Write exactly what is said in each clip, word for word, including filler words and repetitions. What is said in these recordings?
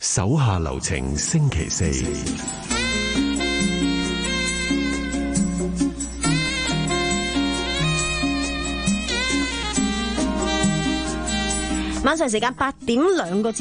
手下留情星期四， 晚上時間八點兩個字。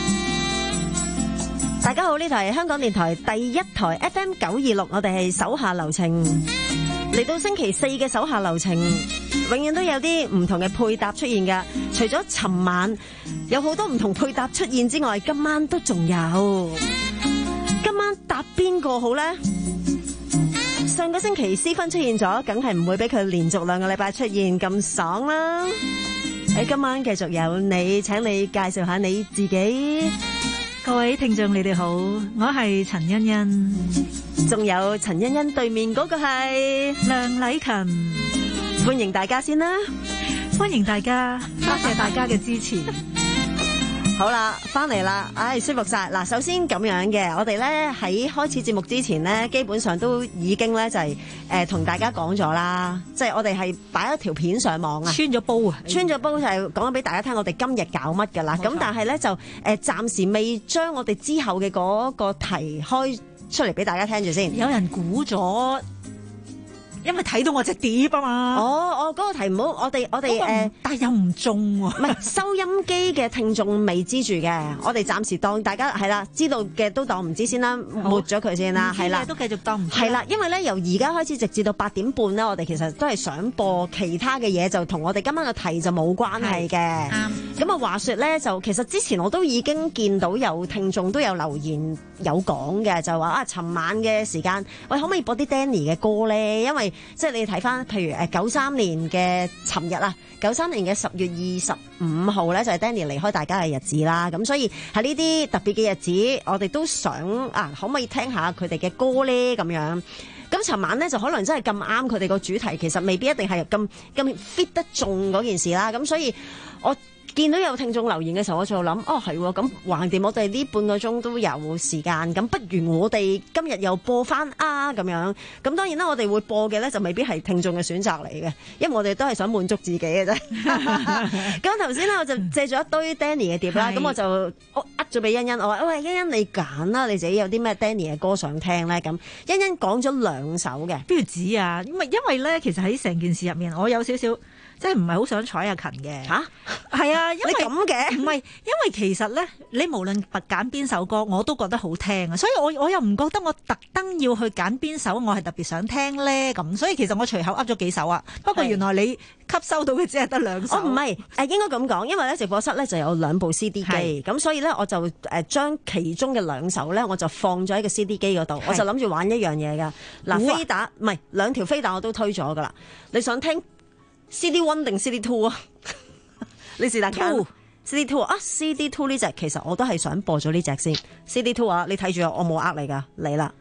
大家好，呢台係香港電台第一台 F M 九二六，我哋係手下留情。嚟到星期四嘅手下留情，永遠都有啲唔同嘅配搭出現㗎。除咗尋晚有好多唔同配搭出現之外，今晚都仲有。今晚搭邊個好呢？上個星期私分出現咗，梗係唔會俾佢連續兩個禮拜出現咁爽啦。喺今晚繼續有你，請你介紹下你自己。 各位聽眾你哋好，我係陳欣欣， 仲有陳欣欣對面嗰個係梁禮勤， 歡迎大家先啦， 歡迎大家，多謝大家嘅支持。 好啦，翻嚟啦，唉，舒服晒。嗱，首先咁樣嘅，我哋咧喺開始節目之前咧，基本上都已經咧就係誒同大家講咗啦，即係我哋係擺一條片上網啊， 穿咗煲啊， 穿咗煲就係講咗俾大家聽，我哋今日搞乜噶啦。咁但係咧就誒暫時未將我哋之後嘅嗰個題開出嚟俾大家聽住先。 有人估咗。因為睇到我隻碟啊嘛， 哦哦，嗰、那個題唔好，我哋我哋誒、呃， 但係又唔中喎、啊， 唔係收音機嘅聽眾未知住嘅，我哋暫時當大家係啦，知道嘅都當唔知先啦，抹咗佢先啦，係啦， 都繼續當唔知。 係啦，因為咧由而家開始直至到八點半咧，我哋其實都係想播其他嘅嘢，就同我哋今晚嘅題就冇關係嘅。啱。咁啊，話說咧，就其實之前我都已經見到有聽眾都有留言有講嘅，就話啊，尋晚嘅時間，喂，可唔可以播啲 Danny 嘅歌咧？因為即係你睇翻，譬如誒九三年嘅尋日啊，九三年嘅十月二十五號咧，就係 Danny 離開大家嘅日子啦。咁所以喺呢啲特別嘅日子，我哋都想啊，可唔可以聽下佢哋嘅歌咧？咁樣咁尋晚咧就可能真係咁啱佢哋個主題，其實未必一定係咁咁 fit 得中嗰件事啦。咁所以我見到有聽眾留言嘅時候，我就諗，哦係喎，咁橫掂我哋呢半個鐘都有時間，咁不如我哋今日又播翻啊咁樣。咁當然啦，我哋會播嘅咧就未必係聽眾嘅選擇嚟嘅，因為我哋都係想滿足自己嘅啫。咁頭先咧我就借咗一堆 Danny 嘅碟啦，咁我就我呃咗俾欣欣，我話喂，欣欣你揀啦，你自己有啲咩 Danny 嘅歌想聽咧？咁欣欣講咗兩首嘅， 邊度止啊？因為因為咧，其實喺成件事入面，我有少少。即係唔係好想睬阿勤嘅嚇，係啊，因為你咁嘅唔係，因為其實咧，你無論揀邊首歌，我都覺得好聽啊，所以我我又唔覺得我特登要去揀邊首，我係特別想聽咧咁，所以其實我隨口噏咗幾首啊。不過原來你吸收到嘅只係得兩首。哦，唔係誒，應該咁講，因為咧直播室咧就有兩部 C D 機，咁所以咧我就誒將其中嘅兩首咧我就放咗喺個 C D 機嗰度，我就諗住玩一樣嘢㗎。嗱，飛打唔係兩條飛打我都推咗㗎啦，你想聽C D one 定 C D two 啊？你是但揀 C D two 啊？C D two 呢隻其實我都係想播咗呢隻先。C D two 啊，你睇住我冇呃你噶，嚟啦！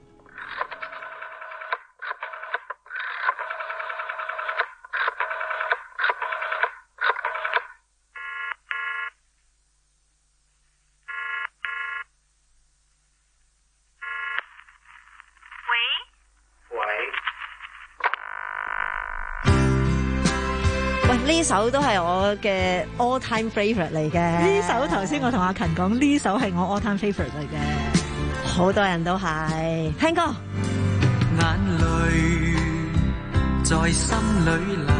呢首都係我嘅 all time favourite 嚟嘅。 呢首頭先我同阿勤講，呢首係我 all time favourite 嚟嘅。 好多人都係聽歌。 眼淚在心裏流，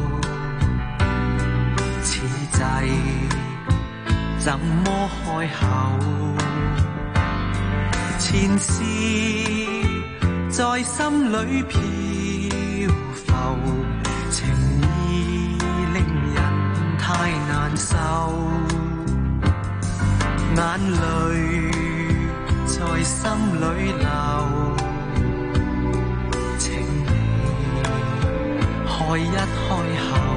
此際怎麼開口？前事在心裏飄浮，情太難受，眼淚在心裏流，請你開一開口，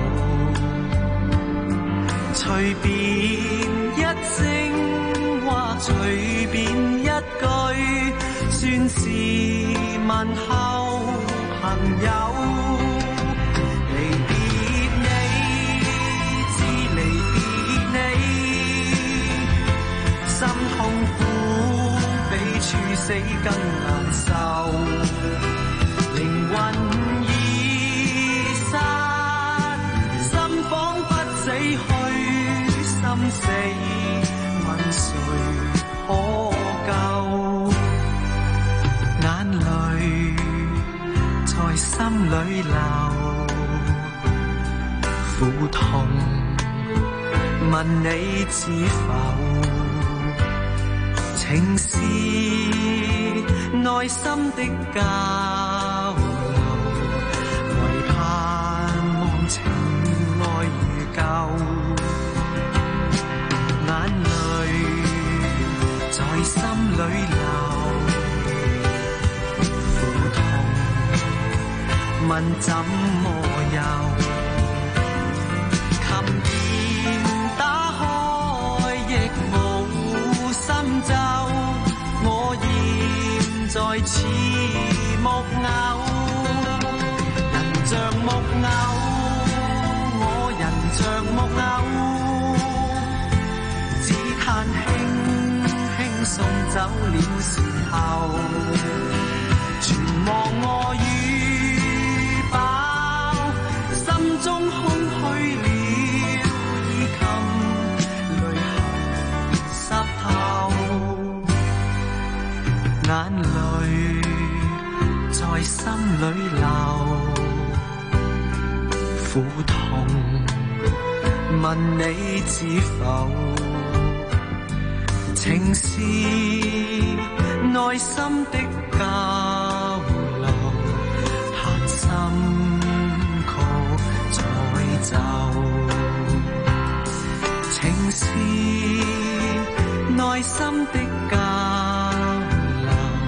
隨便一聲或隨便一句，算是問候朋友。心痛苦比處死更難受，靈魂已散，心彷彿死去，心死問誰可問你知否？情是內心的交流，唯盼望情愛如舊，眼淚在心裏流，苦痛問怎麼有？琴鍵打開亦無心奏，我現在似木偶，人像木偶，我人像木偶，只嘆輕輕送走了時候，全忘我與飽，心中空虛了。眼淚在心裏流，苦痛問你知否？情是內心的交流，彈心曲再奏，情是內心的交流，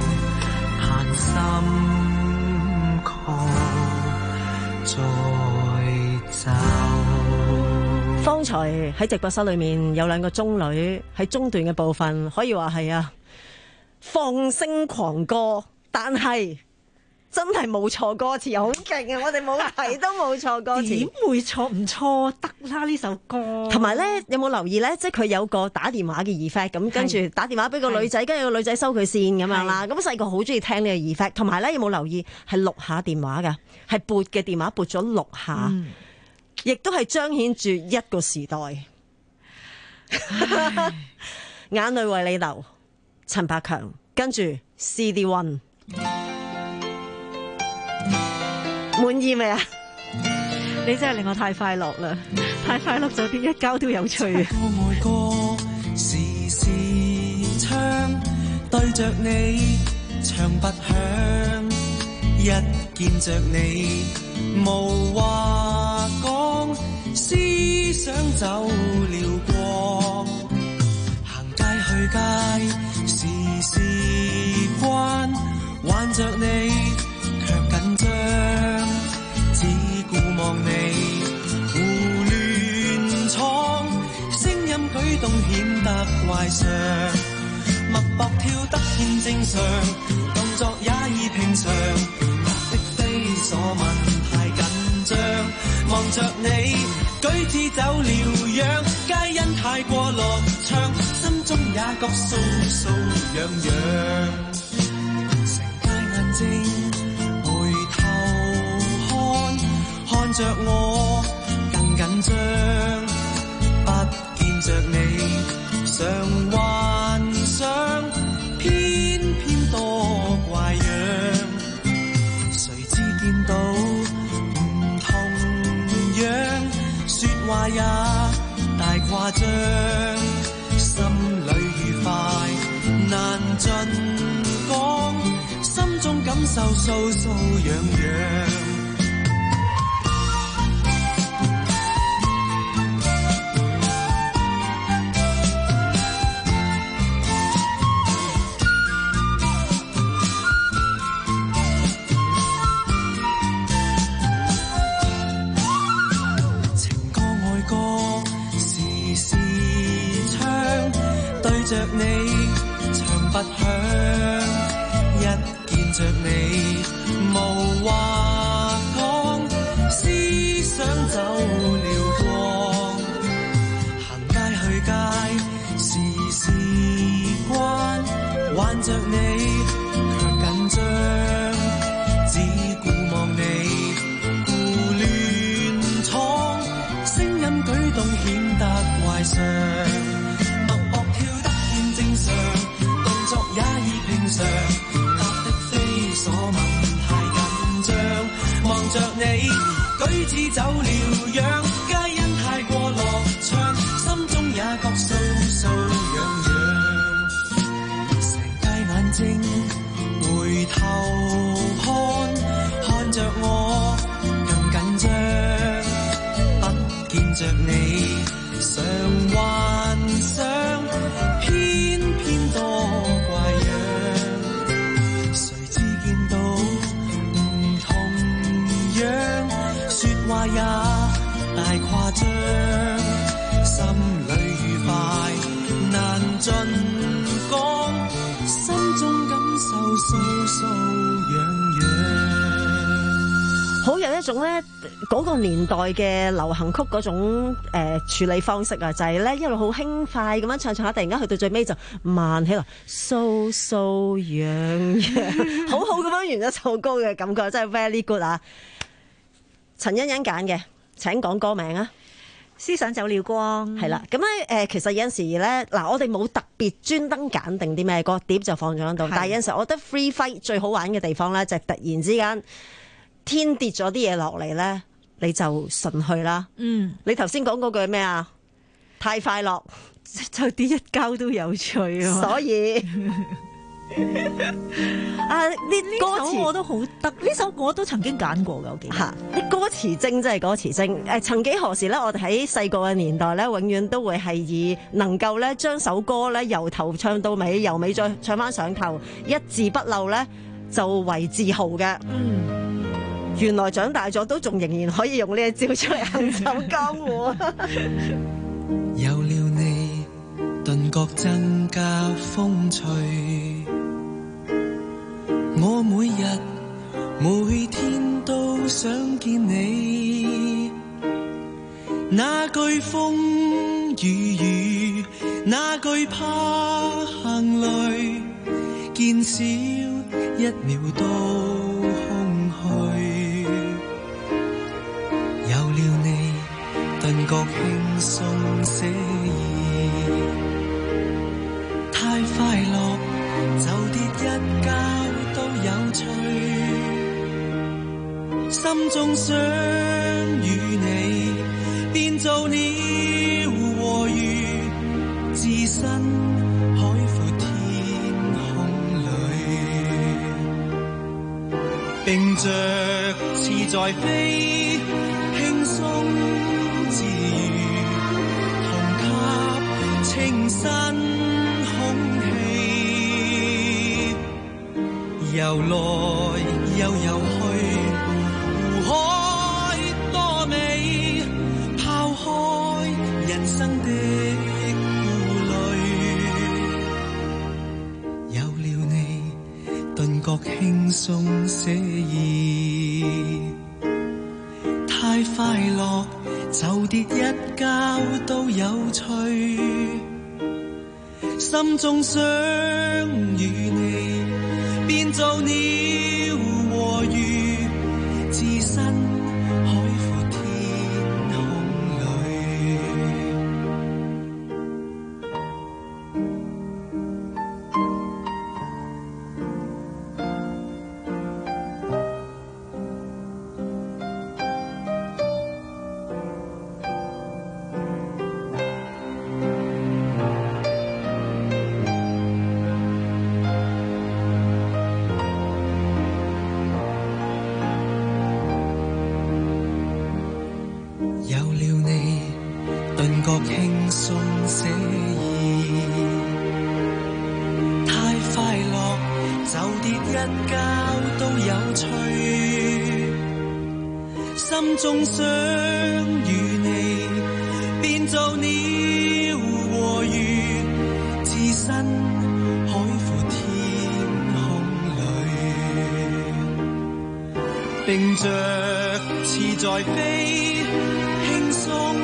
心曲再奏。 方才喺直播室裏面有兩個中女喺中段嘅部分，可以話係啊放聲狂歌，但係真係冇錯歌詞，好勁啊！我哋冇提都冇錯歌詞， 點會錯唔錯得啦呢首歌？ 同埋咧，有冇留意咧？即係佢有個打電話嘅 effect， 咁跟住打電話俾個女仔，跟住個女仔收佢線咁樣啦。咁細個好中意聽呢個 effect， 同埋咧有冇留意係六下電話㗎？係撥嘅電話撥咗六下，亦都係彰顯住一個時代。眼淚為你流，陳百強，跟住 C D One。滿意未啊？ 你真係令我太快樂啦！太快樂就變一交都有趣啊！ 愛歌時時唱，對着你唱不響，一見着你無話講，思想走了光，行街去街時時關，挽着你卻緊張，只顧望你胡亂闖，聲音舉動顯得怪常，脈搏跳得欠正常，動作也已平常，的非所問太緊張，望着你舉止走了樣，皆因太過樂暢，心中也覺搔搔癢癢，成街眼睛看着我更緊張，不見着你常幻想，偏偏多怪樣，誰知見到唔同樣，說話也大誇張，心裏愉快難盡講，心中感受搔搔癢癢。着你唱不響，一見着你無話講，思想走了光，行街去街時時關，挽着你卻緊張，只顧望你胡亂闖，聲音舉動顯得怪常，動作也已平常，答的非所問太緊張，望着你舉止走了樣，皆因太過樂暢，心中着你常幻想，偏偏多怪樣，誰知見到唔同樣，說話也大誇張，心裏愉快難盡講，心中感受搔搔癢癢。 好有一種咧嗰個年代嘅流行曲嗰種誒、呃、處理方式啊，就係、是、咧一路好輕快咁樣唱唱下，突然間去到最尾就慢起來，搔搔癢癢，好好咁樣完咗首歌嘅感覺，真係 very good 啊！陳欣欣揀嘅，請講歌名啊！ 思想走了光， 係啦，咁咧誒，其實有陣時咧，嗱，我哋冇特別專登揀定啲咩歌，碟就放咗喺度。但係有陣時，我覺得 free fight 最好玩嘅地方咧，就係突然之間天跌咗啲嘢落嚟咧，你就順去啦。嗯，你頭先講嗰句咩啊？太快樂， 就跌一跤都有趣啊！ 所以啊，呢歌詞我都好得，呢首我都曾經揀過㗎，我記得。 嚇，啲歌詞精真係歌詞精。誒，曾幾何時咧，我哋喺細個嘅年代咧，永遠都會係以能夠咧將首歌咧由頭唱到尾，由尾再唱翻上頭，一字不漏咧就為自豪嘅。嗯，原來長大咗都仲仍然可以用呢一招出嚟行走江湖。 有了你，頓覺增加風趣。我每日每天都想見你，那句風雨雨，那句怕行淚，見少一秒都空虛。有了你，頓覺輕鬆寫意，太快樂就跌一跤都有趣，心中想與你變做鳥和魚，置身海闊天空裏，並着翅在飛，輕鬆自如，同吸清新空氣，遊來又遊去，湖海多美，拋開人生的顧慮，有了你，頓覺輕鬆寫意，太快樂就跌一跤都有趣，心中想與你變做鳥和魚，置身海闊天空裏。輕鬆寫意，太快樂就跌一跤都有趣，心中想與你變做鳥和魚，置身海闊天空裏，並着翅在飛，輕鬆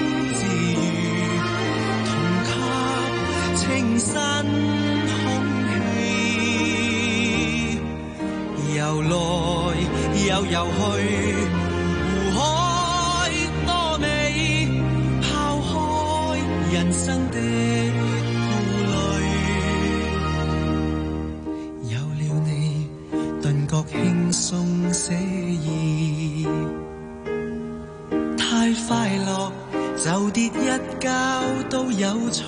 清新空氣，遊來又遊去，湖海多美，拋開人生的顧慮，有了你，頓覺輕鬆寫意，太快樂就跌一跤都有趣，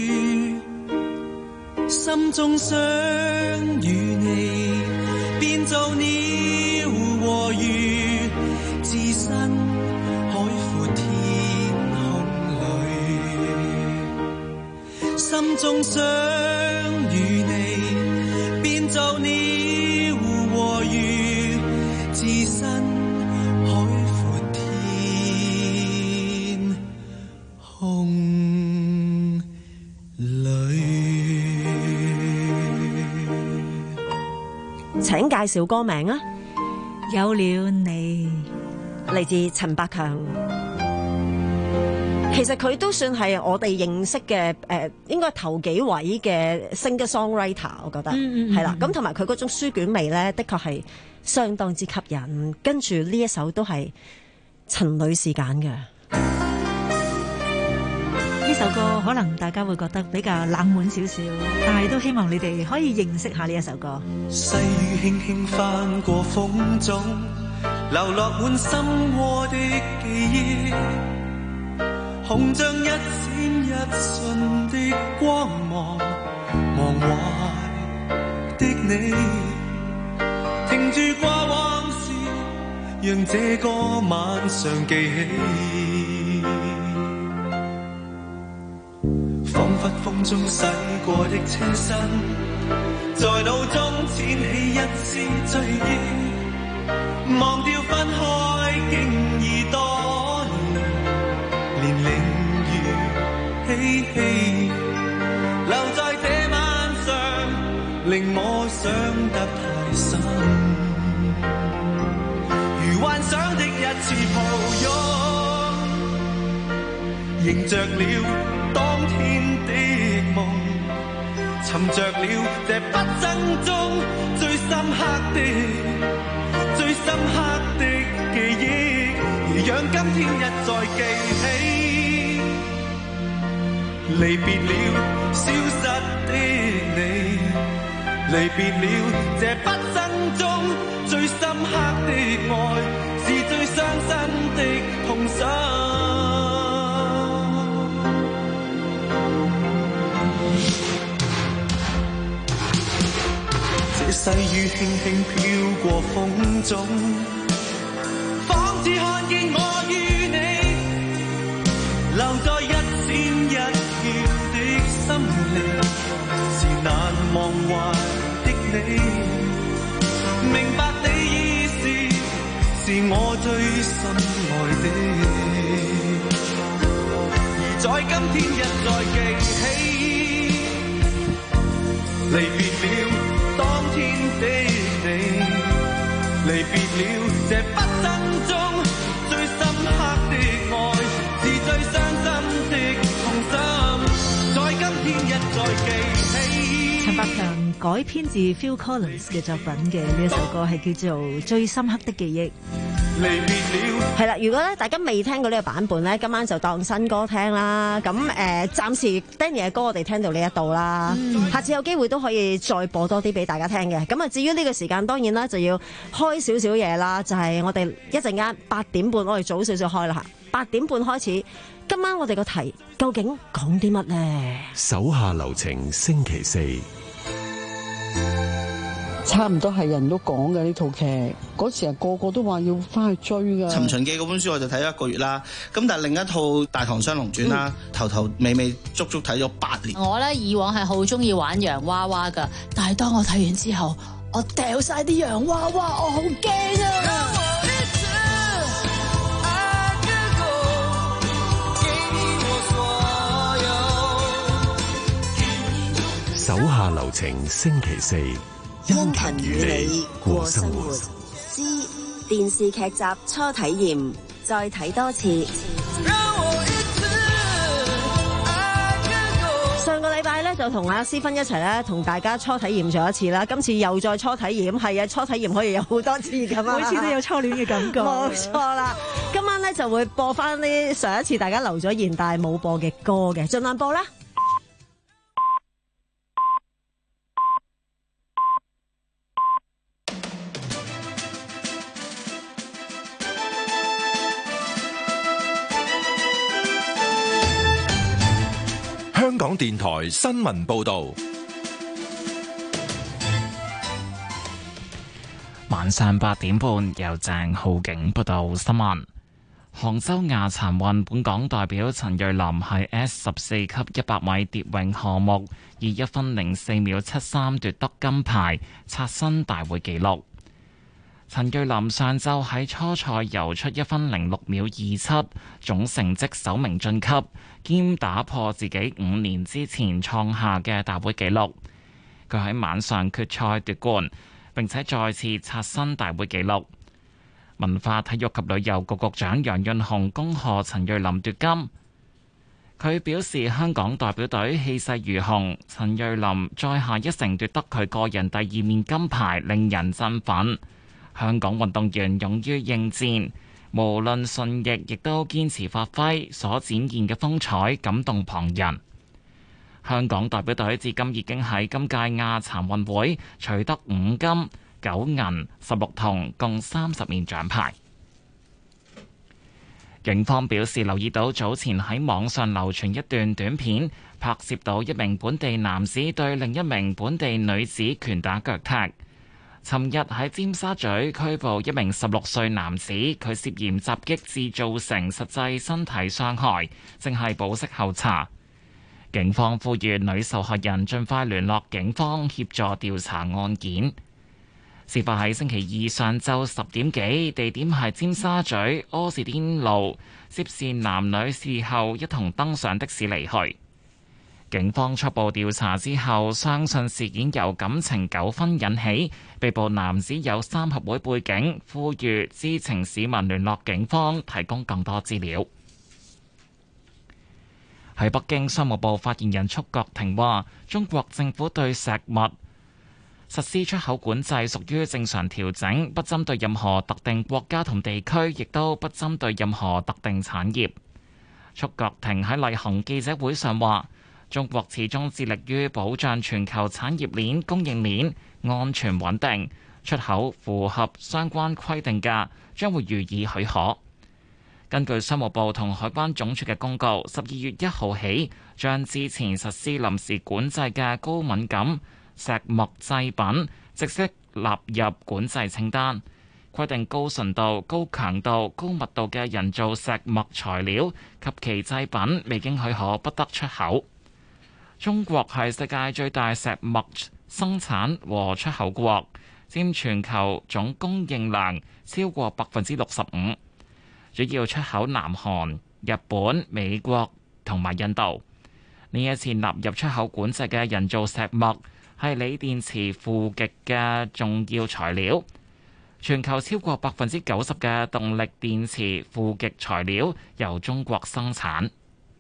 心中想與你變做鳥和魚，置身海闊天心中想與你，變做鳥和魚，置身海闊天空裏。 請介紹歌名啊！ 有了你， 嚟自陳百強。其實佢都算係我哋認識嘅誒、呃，應該頭幾位嘅 singer-songwriter， 我覺得係啦。咁同埋佢嗰種書卷味咧，的確係相當之吸引。跟住呢一首都係陳女士揀嘅。 呢首歌可能大家會覺得比較冷門少少，但係都希望你哋可以認識下呢一首歌。 細雨輕輕翻過風中，流落滿心窩的記憶，紅像一閃一瞬的光芒，忘懷的你，停住過往事，讓這個晚上記起，彷彿風中洗過的清新，在腦中濺起一絲追憶，忘掉分開竟已多年，年齡如嬉戲，留在這晚上令我想得太深，如幻想的一次抱擁，迎着了當天的夢，尋着了這畢生中最深刻的最深刻的記憶，而讓今天一再記起，離別了消失的你，離別了這畢生中最深刻的愛，是最傷心的痛心。細雨輕輕飄過風中，仿似看見我與你，留在一閃一瞥的心靈，是難忘懷的你，明白你意思，是我最深愛的，而在今天一再記起，離別了當天的你，離別了這畢生中最深刻的愛，是最傷心的痛心，在今天一再記起。 陳百強改編自 Phil Collins 嘅作品嘅呢一首歌係叫做《最深刻的記憶》。 係啦，如果咧大家未聽過呢個版本咧，今晚就當新歌聽啦。咁誒、呃，暫時 Danny 嘅歌我哋聽到呢一度啦，嗯、下次有機會都可以再播多啲俾大家聽嘅。咁啊，至於呢個時間，當然啦就要開少少嘢啦，就係、是、我哋一陣間八點半，我哋早少少開啦嚇。八點半開始，今晚我哋個題究竟講啲乜呢？ 手下留情星期四。 差唔多係人都講嘅呢套劇，嗰時係個個都話要翻去追㗎。《 尋秦記》嗰本書我就睇咗一個月啦，咁但係另一套《大唐雙龍傳》啦，嗯、頭頭尾尾足足睇咗八年。 我咧以往係好中意玩洋娃娃㗎，但係當我睇完之後，我掉晒啲洋娃娃，我好驚啊！ 手下留情星期四。 殷勤與你過生活之電視劇集初體驗，再睇多次。上個禮拜咧就同阿思芬一齊咧同大家初體驗咗一次啦，今次又再初體驗，係啊，初體驗可以有好多次噶嘛， 每次都有初戀嘅感覺。 冇錯啦，今晚咧就會播翻啲上一次大家留咗言但係冇播嘅歌嘅，盡量播啦。 香港電台新聞報道， 晚上八點半由鄭浩景報道新聞。 杭州亞殘運本港代表陳瑞琳喺 S 十四級一百米蝶泳項目以一分零四秒七三奪得金牌，刷新大會紀錄。陳瑞琳上晝喺初賽游出一分零六秒二七，總成績首名晉級，兼打破自己五年之前創下嘅大會紀錄。佢喺晚上決賽奪冠，並且再次刷新大會紀錄。文化體育及旅遊局局長楊潤雄恭賀陳瑞琳奪金。佢表示香港代表隊氣勢如虹，陳瑞琳再下一城奪得佢個人第二面金牌，令人振奮。香港運動員勇於應戰，無論順逆亦都堅持發揮，所展現嘅風采感動旁人。香港代表隊至今已經喺今屆亞殘運會取得五金、九銀、十六銅，共三十面獎牌。警方表示留意到早前喺網上流傳一段短片，拍攝到一名本地男子對另一名本地女子拳打腳踢。尋日喺尖沙咀拘捕一名十六歲男子，佢涉嫌襲擊致造成實際身體傷害，正係保釋候查。警方呼籲女受害人盡快聯絡警方協助調查案件。事發喺星期二上晝十點幾，地點係尖沙咀柯士甸路，涉事男女事後一同登上的士離去。警方初步調查之後，相信事件由感情糾紛引起。被捕男子有三合會背景，呼籲知情市民聯絡警方，提供更多資料。喺北京，商務部發言人束國庭話：中國政府對石墨實施出口管制屬於正常調整，不針對任何特定國家同地區，亦都不針對任何特定產業。束國庭喺例行記者會上話：中國始終致力於保障全球產業鏈、供應鏈安全穩定，出口符合相關規定嘅，將會予以許可。根據商務部同海關總署嘅公告，十二月一號起，將之前實施臨時管制嘅高敏感石墨製品正式納入管制清單，規定高純度、高強度、高密度嘅人造石墨材料及其製品未經許可不得出口。中國係世界最大石墨生產和出口國，佔全球總供應量超過百分之六十五，主要出口南韓、日本、美國同埋印度。呢一次納入出口管制嘅人造石墨係鋰電池負極嘅重要材料，全球超過百分之九十嘅動力電池負極材料由中國生產。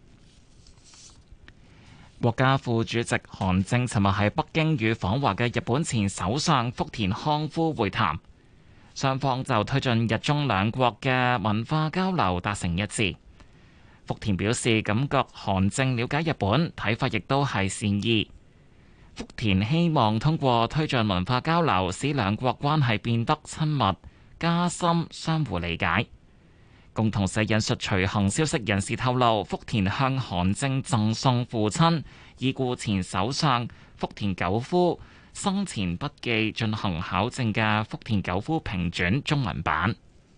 國家副主席韓正尋日喺北京與訪華嘅日本前首相福田康夫會談，雙方就推進日中兩國嘅文化交流達成一致。福田表示感覺韓正了解日本，睇法亦都係善意。福田希望通過推進文化交流，使兩國關係變得親密，加深相互理解。共同社引述隨行消息人士透露，福田向韓正贈送父親已故前首相福田赳夫生前筆記進行考證嘅福田赳夫評傳中文版。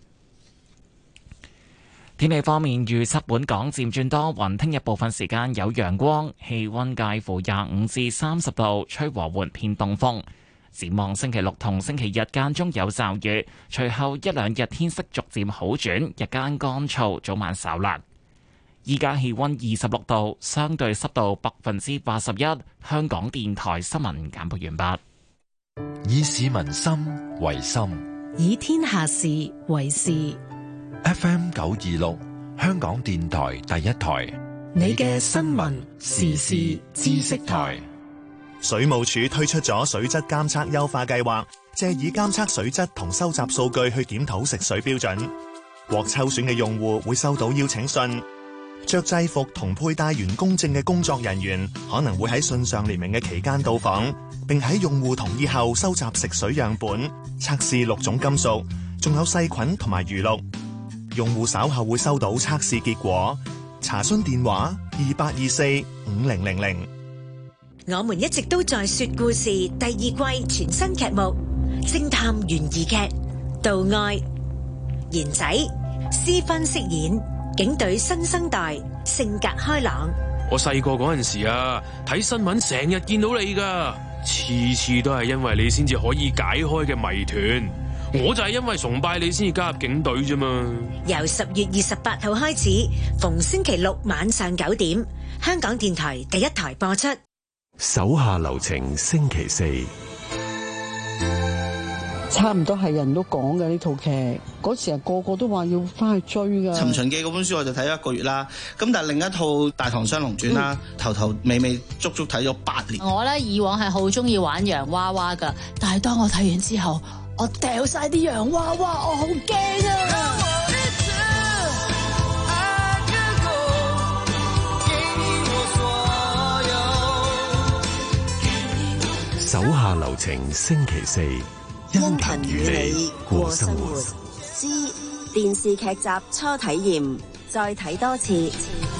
天氣方面預測本港漸轉多雲，聽日部分時間有陽光，氣溫介乎廿五至三十度，吹和緩偏東風。展望星期六同星期日間中有驟雨，隨後一兩日天色逐漸好轉，日間乾燥，早晚稍涼。依家氣溫二十六度，相對濕度百分之八十一。香港電台新聞簡報完畢。 以市民心為心， 以天下事為事。 F M 九二六，香港電台第一台， 你嘅新聞時事知識台。 水務署推出咗水質監測優化計劃，借以監測水質同收集數據去檢討食水標準。獲抽選嘅用戶會收到邀請信，着制服同佩戴員工證嘅工作人員可能會喺信上列明嘅期間到訪，並喺用戶同意後收集食水樣本，測試六種金屬，仲有細菌同埋餘氯。用戶稍後會收到測試結果。查詢電話二八二四五零零零。 我們一直都在說故事第二季全新劇目偵探懸疑劇《盜愛》。賢仔施芬飾演警隊新生代，性格開朗。 我細個嗰陣時啊，睇新聞成日見到你噶，次次都係因為你先至可以解開嘅謎團。我就係因為崇拜你先至加入警隊啫嘛。 由十月二十八號開始，逢星期六晚上九點，香港電台第一台播出。 手下留情，星期四。 差唔多係人都講嘅呢套劇，嗰時係個個都話要翻去追㗎。 尋秦記嗰本書我就睇咗一個月啦，咁但係另一套《大唐雙龍傳》啦，嗯、頭頭尾尾足足睇咗八年。 我咧以往係好中意玩洋娃娃㗎，但係當我睇完之後，我掉晒啲洋娃娃，我好驚啊！ 手下留情，星期四。 因勤與你過生活之電視劇集初體驗，再睇多次。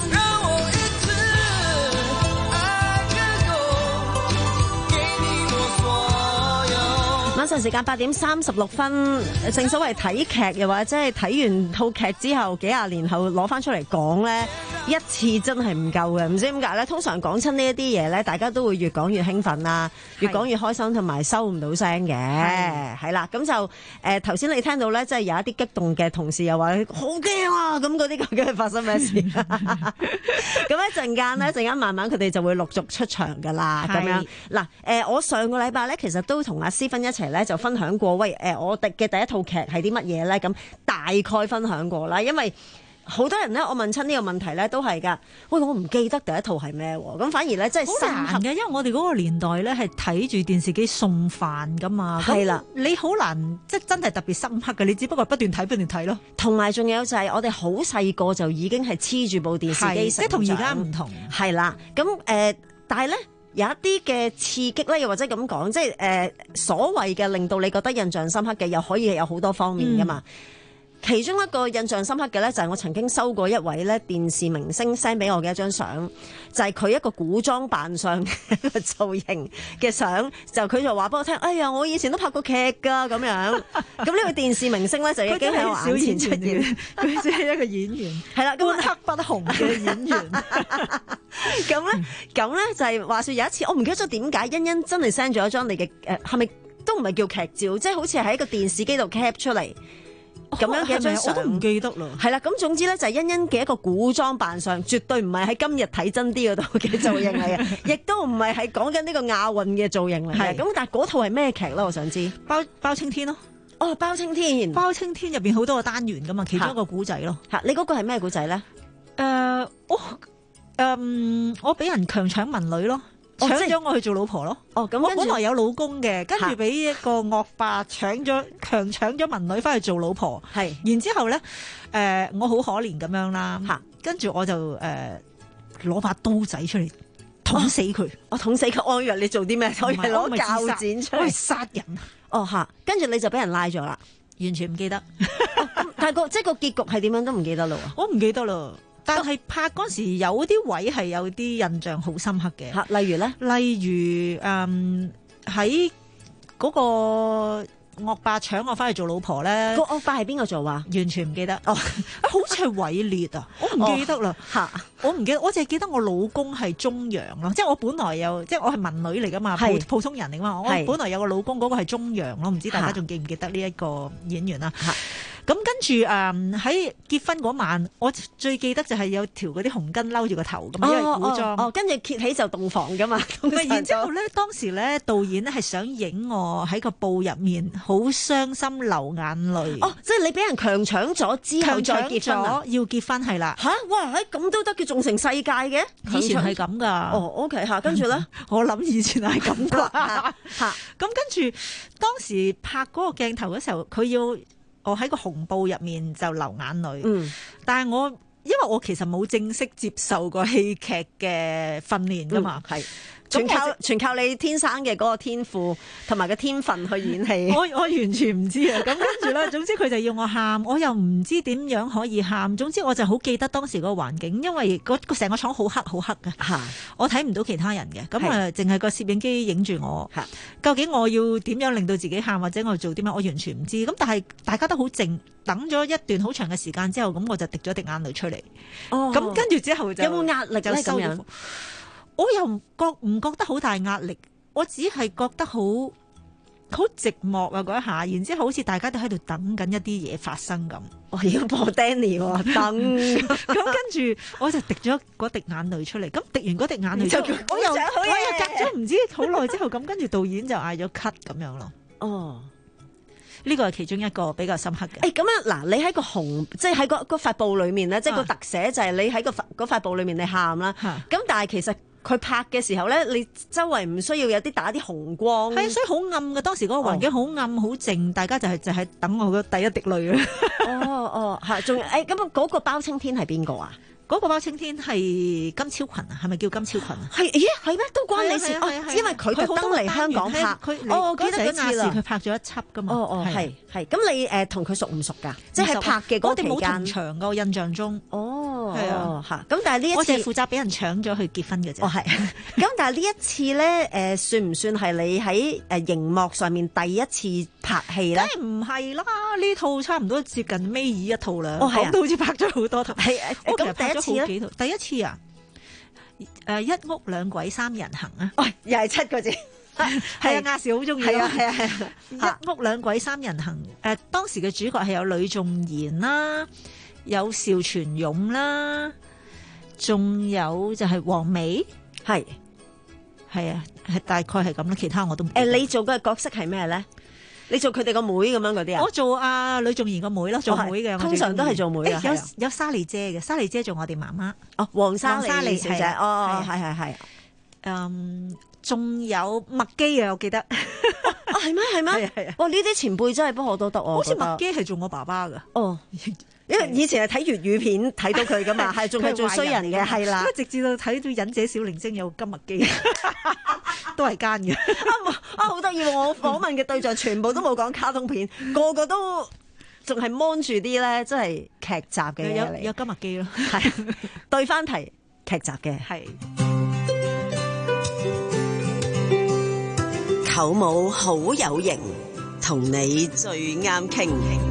晚上時間八點三十六分，正所謂睇劇又或者係睇完套劇之後幾廿年後攞翻出嚟講咧，一次真係唔夠嘅。唔知點解咧？通常講親呢一啲嘢咧，大家都會越講越興奮啦，越講越開心，同埋收唔到聲嘅。係啦，咁就誒頭先你聽到咧，即係有一啲激動嘅同事又話好驚啊！咁嗰啲究竟係發生咩事？咁一陣間咧，陣間慢慢佢哋就會陸續出場㗎啦。咁樣嗱誒，我上個禮拜咧，其實都同阿思芬一齊咧就分享過，喂誒、呃，我哋嘅第一套劇係啲乜嘢咧？咁大概分享過啦，因為好多人咧，我問親呢個問題咧，都係㗎。喂，我唔記得第一套係咩喎？咁反而咧，真係好難嘅，因為我哋嗰個年代咧係睇住電視機送飯㗎嘛。 係啦， 你好難即係真係特別深刻嘅，你只不過不斷睇不斷睇咯。 同埋仲有就係我哋好細個就已經係黐住部電視機， 即係同而家唔同。 係啦，咁誒、呃，但係咧。有一啲嘅刺激咧，又或者咁講，即係誒、呃、所謂嘅令到你覺得印象深刻嘅，又可以有好多方面噶嘛。嗯、其中一個印象深刻嘅咧，就係我曾經收過一位咧電視明星 send 俾我嘅一張相，就係、是、佢一個古裝扮相嘅一個造型嘅相，就佢就話俾我聽，哎呀，我以前都拍過劇㗎咁樣。咁呢個電視明星咧就已經喺我眼前出現， 佢只係一個演員，係啦，官黑不紅嘅演員。 咁咧，咁咧就係話說有一次，我唔記得咗點解欣欣真係 send 咗一張你嘅誒，係咪都唔係叫劇照，即係好似係喺個電視機度 cap 出嚟咁樣嘅一張相， 我都唔記得啦。係啦，咁總之咧就係欣欣嘅一個古裝扮相，絕對唔係喺今日睇真啲嗰度嘅造型嚟嘅，亦都唔係係講緊呢個亞運嘅造型嚟嘅。咁但係嗰套係咩劇咧？我想知。 包包青天咯。 哦，包青天， 包青天入邊好多個單元噶嘛，其中一個古仔咯。 嚇，你嗰個係咩古仔咧？ 誒，我。嗯，我俾人強搶民女咯，搶咗我去做老婆咯。 哦，咁我本來有老公嘅，跟住俾一個惡霸搶咗，強搶咗民女翻去做老婆。係，然之後咧，誒、呃，我好可憐咁樣啦。嚇，跟住我就誒攞、呃、把刀仔出嚟捅死佢、哦。我捅死佢，我以為你做啲咩？我以為攞鉸剪出嚟殺人。哦，嚇，跟住你就俾人拉咗啦， 完全唔記得。 哦、但係個即係個結局係點樣都唔記得咯。 我唔記得啦。但係拍嗰時有啲位係有啲印象好深刻嘅， 例如咧， 例如誒喺嗰個惡霸搶我翻去做老婆咧， 個惡霸係邊個做啊？ 完全唔記得。哦，好似係偉烈啊，我唔記得啦。嚇、哦，我唔記得，我淨係記得我老公係中陽咯，即係我本來有，即係我係民女嚟噶嘛，普普通人嚟嘛，我本來有個老公嗰個係中陽咯，唔知大家仲記唔記得呢一個演員啦？咁跟住誒喺結婚嗰晚，我最記得就係有條嗰啲紅巾摟住個頭咁，因為古裝。 哦，跟住揭起就洞房噶嘛。 然之後咧，當時咧導演咧係想影我喺個布入面好傷心流眼淚。 哦，即係你俾人強搶咗之後再結婚啊？ 要結婚係啦。 吓？哇！喺咁都得嘅，仲成世界嘅？ 以前係咁噶。 哦，OK 嚇，跟住咧， 我諗以前係咁啩。嚇！咁跟住當時拍嗰個鏡頭嘅時候，佢要我喺個紅布入面就流眼淚，嗯、但係我因為我其實冇正式接受過戲劇嘅訓練噶嘛，係全靠全靠你天生嘅嗰個天賦同埋個天分去演戲。 我我完全唔知啊！咁跟住咧，總之佢就要我喊，我又唔知點樣可以喊。總之我就好記得當時嗰個環境，因為個成個廠好黑好黑嘅， 嚇我睇唔到其他人嘅。咁啊，淨係個攝影機影住我。究竟我要點樣令到自己喊，或者我做啲咩？我完全唔知。咁但係大家都好靜，等咗一段好長嘅時間之後，咁我就滴咗滴眼淚出嚟。哦，咁跟住之後就有冇壓力咧？咁樣我又唔覺唔覺得好大壓力，我只係覺得好好寂寞啊嗰一下。然之後好似大家都喺度等緊一啲嘢發生咁。 我要播 Danny 喎，等咁跟住我就滴咗嗰滴眼淚出嚟。咁滴完嗰滴眼淚之後，我又我又隔咗唔知好耐之後，咁跟住導演就嗌咗 cut 咁樣咯。哦。呢個係其中一個比較深刻嘅。 誒咁樣嗱，你喺個紅，即係喺個個塊布裏面咧，即係個特寫就係你喺個嗰塊布裏面你喊啦。咁但係其實佢拍嘅時候咧，你周圍唔需要有啲打啲紅光。 係，所以好暗嘅。當時嗰個環境好暗好靜，大家就係就係等我嘅第一滴淚啊。 哦哦，係，仲誒咁啊嗰個包青天係邊個啊？ 嗰個包青天係金超群啊，係咪叫金超群啊？ 係，咦係咩？都關你事哦，因為佢特登嚟香港拍。哦，我記得嗰次啦， 佢拍咗一輯噶嘛。 哦哦，係係。咁你誒同佢熟唔熟㗎？即係拍嘅嗰期間。 我哋冇同場㗎，我印象中。 哦， 係啊， 嚇。咁但係呢一次， 我哋負責俾人搶咗去結婚嘅啫。 哦係。咁但係呢一次咧，誒算唔算係你喺誒熒幕上面第一次拍戲咧？ 梗係唔係啦？呢套差唔多接近尾二一套啦。 哦係啊， 都好似拍咗好多套。 係誒，咁第一次咧？第一次啊，誒一屋兩鬼三人行啊， 喂，又係七個字， 係啊，亞視好中意， 係啊係啊係啊，一屋兩鬼三人行，誒當時嘅主角係有呂頌賢啦，有邵傳勇啦，仲有就係黃美， 係係啊，係大概係咁啦，其他我都唔記得。 誒，你做嘅角色係咩咧？你做佢哋個妹咁樣嗰啲啊？ 我做阿呂頌賢個妹咯，做妹嘅， 通常都係做妹啊。 有有莎莉姐嘅，莎莉姐做我哋媽媽。 哦，黃莎莉小姐，哦，係係係。 嗯，仲有麥基啊，我記得。 啊，係咩？係咩？係啊係啊。哇，呢啲前輩真係不可多得喎。 好似麥基係做我爸爸噶。 哦。因為以前係睇粵語片睇到佢噶嘛，係仲係做衰人嘅，係啦。 直至到睇到忍者小靈精有金麥基，都係奸嘅。 啊，好得意喎！我訪問嘅對象全部都冇講卡通片，個個都仲係 mon 住啲咧，即係劇集嘅嘢嚟。 有有金麥基咯， 係對翻題劇集嘅。 係舅母好有型，同你最啱傾。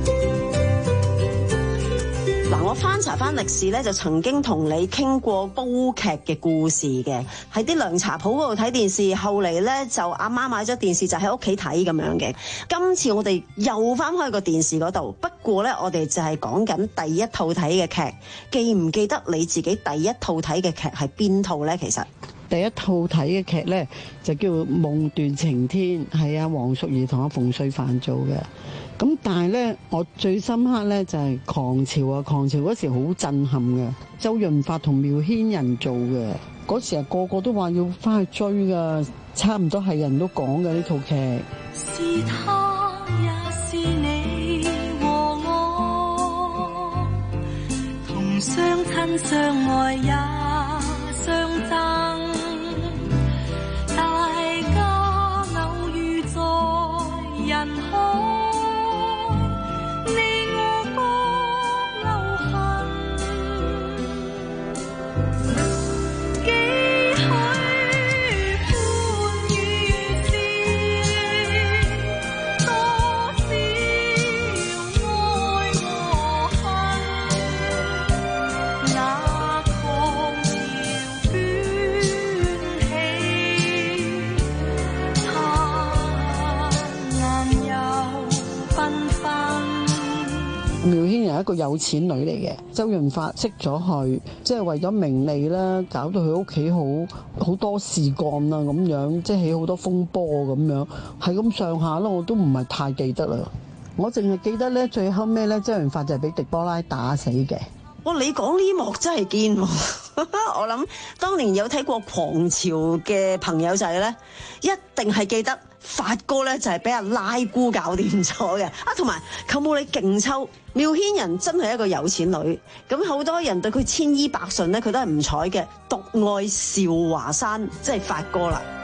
嗱，我翻查翻歷史咧，就曾經同你傾過煲劇嘅故事嘅，喺啲涼茶鋪嗰度睇電視，後嚟咧就阿媽買咗電視就喺屋企睇咁樣嘅。今次我哋又翻開個電視嗰度，不過咧我哋就係講緊第一套睇嘅劇，記唔記得你自己第一套睇嘅劇係邊套咧？其實第一套睇嘅劇咧就叫《夢斷情天》，係阿黃淑儀同阿馮淬帆做嘅。咁但係咧，我最深刻咧就係《狂潮》啊！《狂潮》嗰時好震撼嘅，周潤發同苗軒仁做嘅，嗰時啊個個都話要翻去追噶，差唔多係人都講嘅呢套劇。 是他也是你和我，同相親相愛也相爭，大家偶遇在人海。 苗軒人係一個有錢女嚟嘅，周潤發識咗佢，即係為咗名利啦，搞到佢屋企好好多事幹啦咁樣，即係起好多風波咁樣，係咁上下咯，我都唔係太記得啦。我淨係記得咧，最後尾咧，周潤發就係俾狄波拉打死嘅。 哇！你講呢幕真係堅喎，我諗當年有睇過《狂潮》嘅朋友仔咧，一定係記得發哥咧就係俾人拉姑搞掂咗嘅啊！同埋舅母你勁抽，苗軒仁真係一個有錢女，咁好多人對佢千依百順咧，佢都係唔睬嘅，獨愛邵華山，即係發哥啦。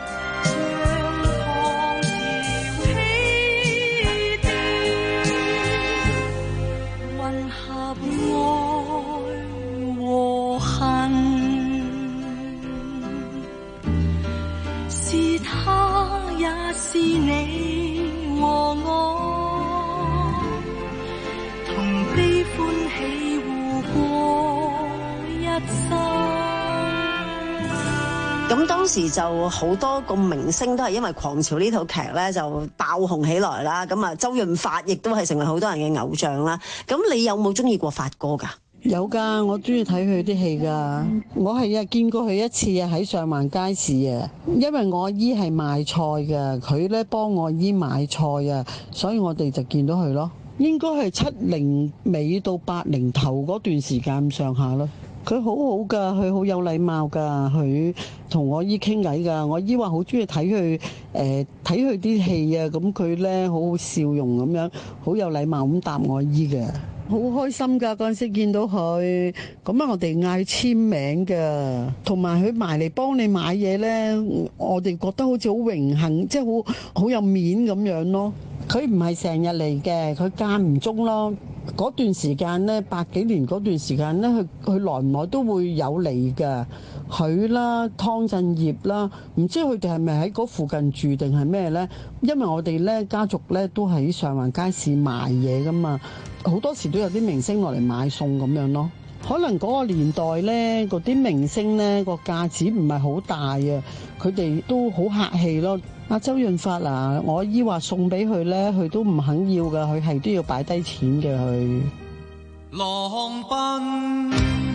時就好多個明星都係因為《狂潮》呢套劇咧就爆紅起來啦。咁啊，周潤發亦都係成為好多人嘅偶像啦。咁你有冇中意過發哥㗎？ 有㗎，我中意睇佢啲戲㗎。我係啊見過佢一次啊，喺上環街市啊。因為我姨係賣菜嘅，佢咧幫我姨買菜啊，所以我哋就見到佢咯。應該係七零尾到八零頭嗰段時間上下咯。佢好好㗎，佢好有禮貌㗎，佢同我姨傾偈㗎。我姨話好中意睇佢誒睇佢啲戲啊，咁佢咧好好笑容咁樣，好有禮貌咁答我姨嘅。好開心㗎！嗰陣時見到佢，咁啊我哋嗌佢簽名㗎，同埋佢埋嚟幫你買嘢呢，我哋覺得好似好榮幸，即係好好有面咁樣咯。佢唔係成日嚟嘅，佢間唔中咯。嗰段時間呢，八幾年嗰段時間呢，佢佢耐唔耐都會有嚟㗎。佢啦，湯鎮業啦，唔知佢哋係咪喺嗰附近住定係咩呢？因為我哋呢家族呢都喺上環街市賣嘢㗎嘛。好多時都有啲明星落嚟買餸咁樣咯，可能嗰個年代呢，嗰啲明星呢個價錢唔係好大啊，佢哋都好客氣咯。阿周潤發啊，我姨話送俾佢呢，佢都唔肯要噶，佢係都要擺低錢嘅佢。 浪奔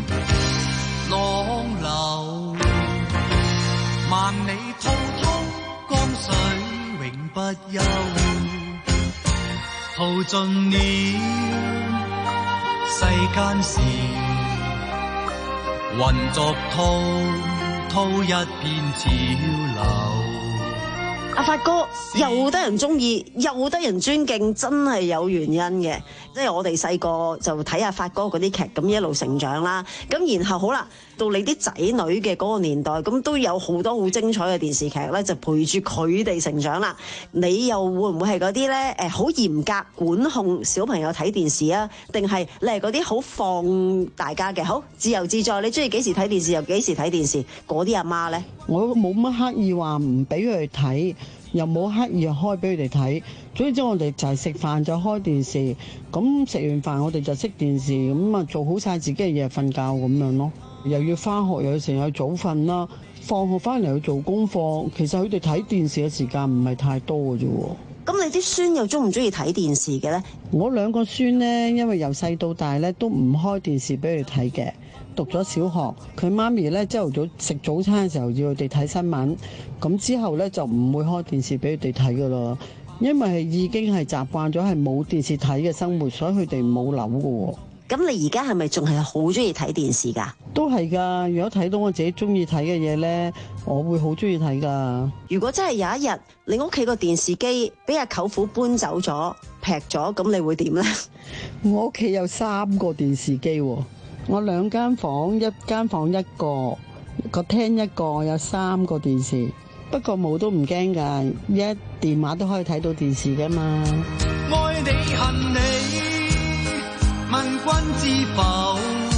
浪流，萬里滔滔江水永不休。淘盡了世間事，混作滔滔一片潮流。 阿發哥又得人中意，又得人尊敬，真係有原因嘅。即係我哋細個就睇下發哥嗰啲劇，咁一路成長啦。咁然後好啦，到你啲仔女嘅嗰個年代，咁都有好多好精彩嘅電視劇咧，就陪住佢哋成長啦。你又會唔會係嗰啲咧？誒，好嚴格管控小朋友睇電視啊？定係你係嗰啲好放大家嘅，好自由自在，你中意幾時睇電視又幾時睇電視嗰啲阿媽咧？ 我冇乜刻意話唔俾佢哋睇，又冇刻意開俾佢哋睇。總之我哋就係食飯就開電視，咁食完飯我哋就熄電視，咁啊做好晒自己嘅嘢瞓覺咁樣咯。又要返學，又要成日早瞓啦，放學返嚟去做功課。其實佢哋睇電視嘅時間唔係太多嘅啫。 咁你啲孫又中唔中意睇電視嘅咧？ 我兩個孫呢，因為由細到大咧都唔開電視俾佢睇嘅。讀咗小學，佢媽咪咧朝頭早食早餐嘅時候要佢哋睇新聞，咁之後咧就唔會開電視俾佢哋睇噶啦，因為係已經係習慣咗係冇電視睇嘅生活，所以佢哋冇樓噶。 咁你而家係咪仲係好中意睇電視噶？ 都係噶，如果睇到我自己中意睇嘅嘢咧，我會好中意睇噶。 如果真係有一日你屋企個電視機俾阿舅父搬走咗、劈咗，咁你會點咧？ 我屋企有三個電視機喎。我兩間房，一間房一個，個廳一個，有三個電視。不過冇都唔驚㗎，一電話都可以睇到電視㗎嘛。 愛你恨你，問君知否？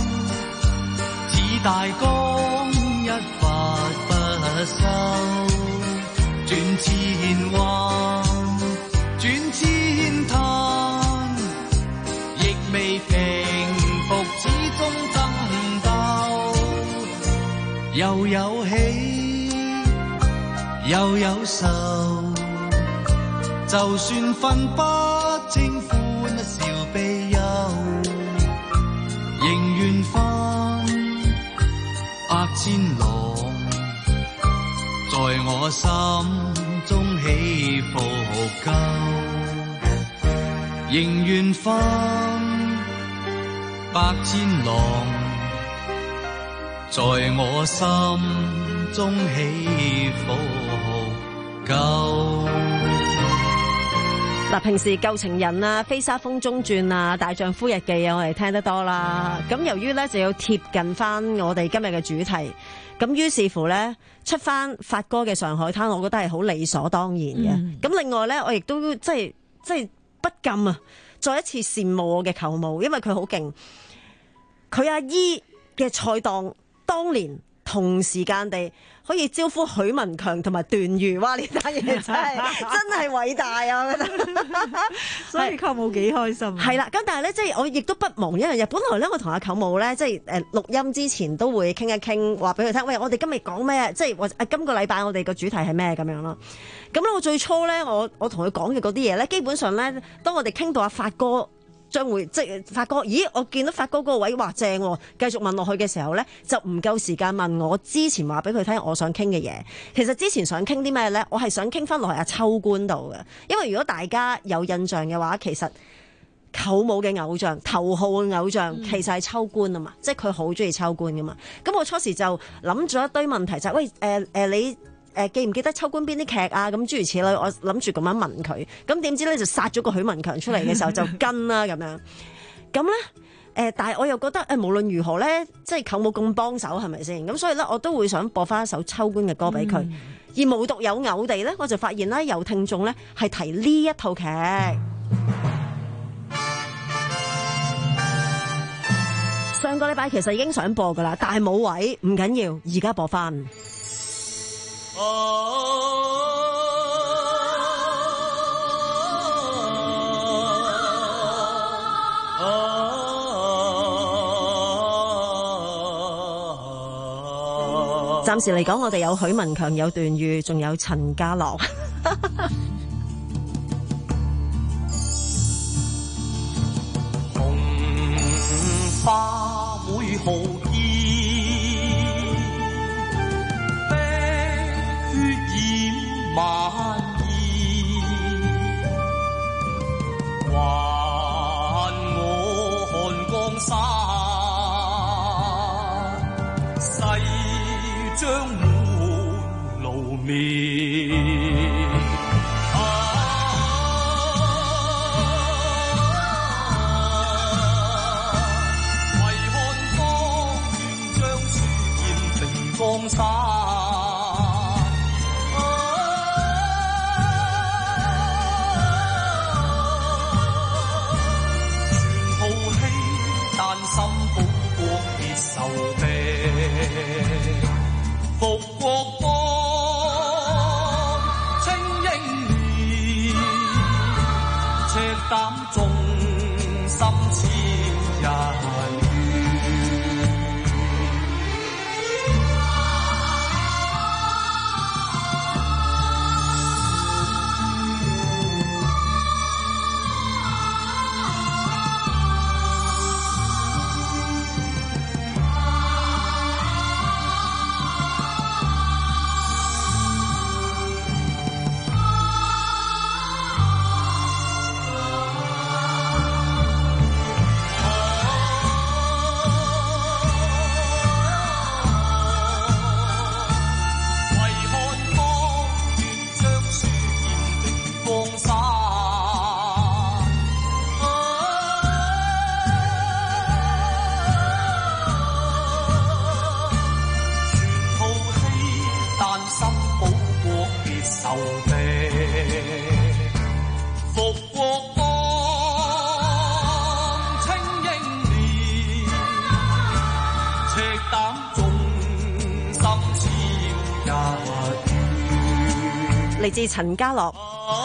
似大江一發不收，轉千彎，轉千灘，亦未平復，始終爭鬥，又有喜又有愁，就算分不清歡笑悲憂，仍願翻百千浪，在我心中起伏鳩，仍願翻百千浪，在我心中起伏鳩。 嗱，平時舊情人啊、飛沙風中轉啊、大丈夫日記啊，我哋聽得多啦。咁由於咧就要貼近翻我哋今日嘅主題，咁於是乎咧出翻發哥嘅上海灘，我覺得係好理所當然嘅。咁、嗯、另外咧，我亦都即係即係不禁啊，再一次羨慕我嘅舅母，因為佢好勁。佢阿姨嘅菜檔當年同時間地可以招呼許文強同埋段譽，哇！呢單嘢真係真係偉大啊！我覺得， 所以舅母幾開心。 係啦，咁但係咧，即係我亦都不忘一樣嘢。本來咧，我同阿舅母咧，即係誒錄音之前都會傾一傾，話俾佢聽，喂，我哋今日講咩？即係或誒今個禮拜我哋個主題係咩咁樣咯。咁咧，我最初咧，我我同佢講嘅嗰啲嘢咧，基本上咧，當我哋傾到阿發哥將會即係發哥，咦？我見到發哥嗰個位話正喎，繼續問落去嘅時候咧，就唔夠時間問我之前話俾佢聽我想傾嘅嘢。其實之前想傾啲咩咧？我係想傾翻落去阿秋官度嘅，因為如果大家有印象嘅話，其實舅母嘅偶像、頭號嘅偶像，其實係秋官啊嘛，嗯、即係佢好中意秋官噶嘛。咁我初時就諗咗一堆問題，就係、喂誒誒、呃呃、你。誒記唔記得秋官邊啲劇啊？咁諸如此類，我諗住咁樣問佢，咁點知咧就殺咗個許文強出嚟嘅時候就跟啦咁樣，咁咧誒，但係我又覺得誒無論如何咧，即係舅母咁幫手係咪先？咁所以咧我都會想播翻一首秋官嘅歌俾佢。嗯、而無獨有偶地咧，我就發現咧有聽眾咧係提呢一套劇。上個禮拜其實已經想播噶啦，但係冇位，唔緊要，而家播翻。暫時嚟講，我哋有許文強、有段譽，仲有陳家樂。 紅花會好萬意，還我看江山，誓將滿路面。為看江願將雪染成江山。心保國別仇敵，復國邦清英烈，赤膽忠心千人。 嚟自陳家樂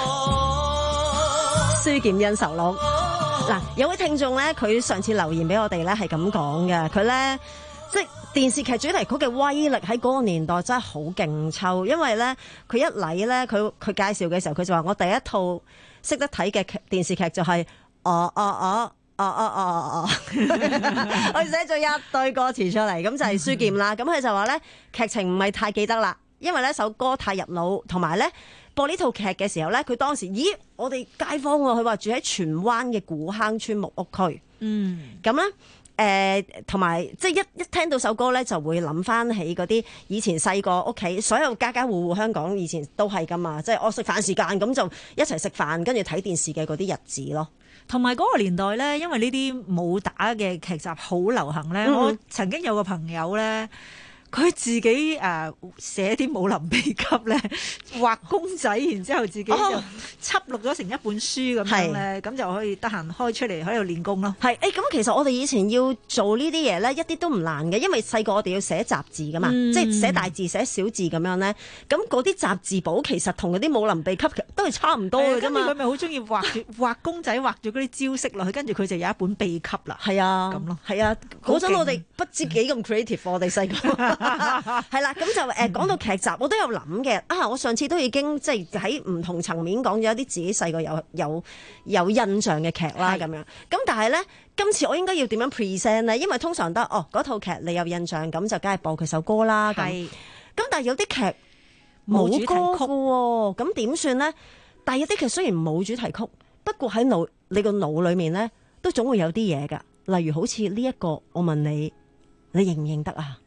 書劍恩仇錄。嗱，有位聽眾咧，佢上次留言俾我哋咧係咁講嘅，佢咧即係電視劇主題曲嘅威力喺嗰個年代真係好勁抽，因為咧佢一嚟咧，佢佢介紹嘅時候，佢就話我第一套識得睇嘅劇電視劇就係哦哦哦哦哦哦哦，佢寫咗一堆歌詞出嚟，咁就係書劍啦。咁佢就話咧劇情唔係太記得啦。因為呢首歌太入腦，同埋咧播呢套劇嘅時候咧，佢當時咦，我哋街坊喎，佢話住喺荃灣嘅古坑村木屋區。嗯，咁咧誒，同埋即係一一聽到首歌咧，就會諗翻起嗰啲以前細個屋企，所有家家戶戶香港以前都係噶嘛，即係我食飯時間咁就一齊食飯，跟住睇電視嘅嗰啲日子咯。 同埋嗰個年代咧，因為呢啲武打嘅劇集好流行咧，嗯、我曾經有個朋友咧。 佢自己誒寫啲武林秘笈咧，畫公仔，然之後自己就輯錄咗成一本書咁樣咧，咁就可以得閒開出嚟喺度練功咯。 係誒，咁其實我哋以前要做呢啲嘢咧，一啲都唔難嘅，因為細個我哋要寫雜字噶嘛，嗯、即係寫大字、寫小字咁樣咧。咁嗰啲雜字簿其實同嗰啲武林秘笈都係差唔多嘅啫嘛。 佢咪好中意畫住畫公仔，畫住嗰啲招式落去，跟住佢就有一本秘笈啦。 係啊，咁咯，係啊，嗰陣我哋不知幾咁 creative，我哋細個係啦。咁就誒講到劇集，我都有諗嘅。啊，我上次都已經即係喺唔同層面講咗一啲自己細個有有有印象嘅劇啦，咁樣。咁但係咧，今次我應該要點樣 present 咧？因為通常得哦，嗰套劇你有印象，咁就梗係播佢首歌啦。咁咁但係有啲劇冇歌嘅喎，咁點算咧？但係有啲劇雖然冇主題曲，不過喺腦你個腦裏面咧，都總會有啲嘢㗎。例如好似呢一個，我問你，你認唔認得啊？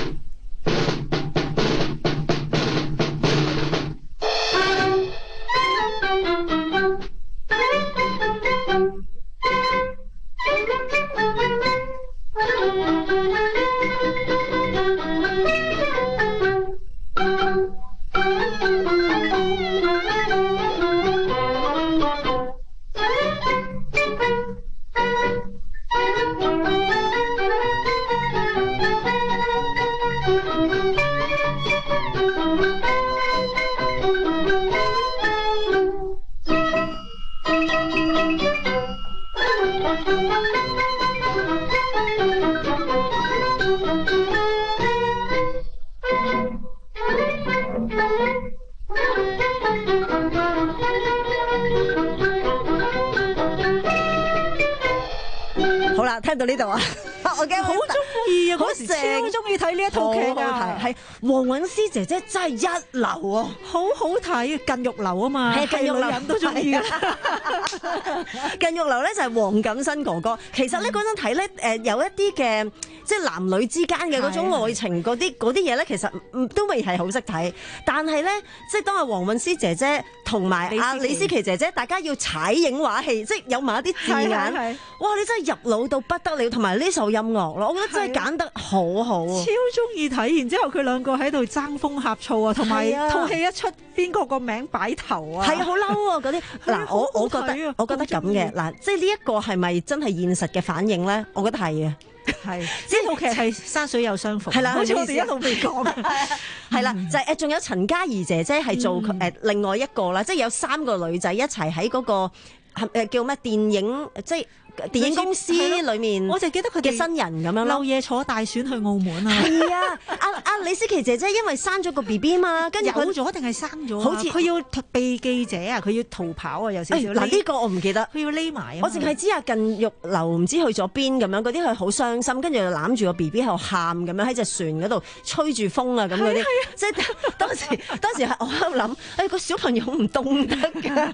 好啦，聽到呢度啊，我嘅好中意啊，嗰時超中意睇呢一套劇啊，係黃韻詩姐姐真係一流啊，好好睇，近玉樓啊嘛，係近玉樓人都中意嘅。近玉樓咧就係黃錦燊哥哥，其實咧嗰陣睇咧誒有一啲嘅即係男女之間嘅嗰種愛情嗰啲嗰啲嘢咧，其實都未係好識睇，但係咧即係當阿黃韻詩姐姐同埋阿李思琪姐姐，大家要踩影畫戲，即係有埋一啲字眼，哇！你真係入腦到不得了，同埋呢首音樂咯，我覺得真係揀得好好啊，超中意睇。然之後佢兩個喺度爭風呷醋啊，同埋套戲一出，邊個個名擺頭啊？係啊，好嬲啊！嗰啲嗱，我我覺得我覺得咁嘅嗱，即係呢一個係咪真係現實嘅反應咧？我覺得係嘅。係，呢套劇係山水有相逢，係啦，好似我哋一路未講，係啦，就係誒，仲有陳嘉怡姐姐係做誒另外一個啦，即係有三個女仔一齊喺嗰個誒叫咩電影，即係電影公司裏面，我就記得佢嘅新人咁樣咯，漏夜坐大選去澳門啊，係啊，阿阿李思琪姐姐因為生咗個 B B 嘛，跟住有咗定係生咗，好似佢要避記者啊，佢要逃跑啊，有少少。嗱呢個我唔記得，佢要匿埋啊，我淨係知啊近玉樓唔知去咗邊咁樣，嗰啲佢好傷心，跟住就攬住個 B B 喺度喊咁樣喺隻船嗰度吹住風啊咁嗰啲，即係當時當時係我喺度諗，誒個小朋友唔凍得㗎，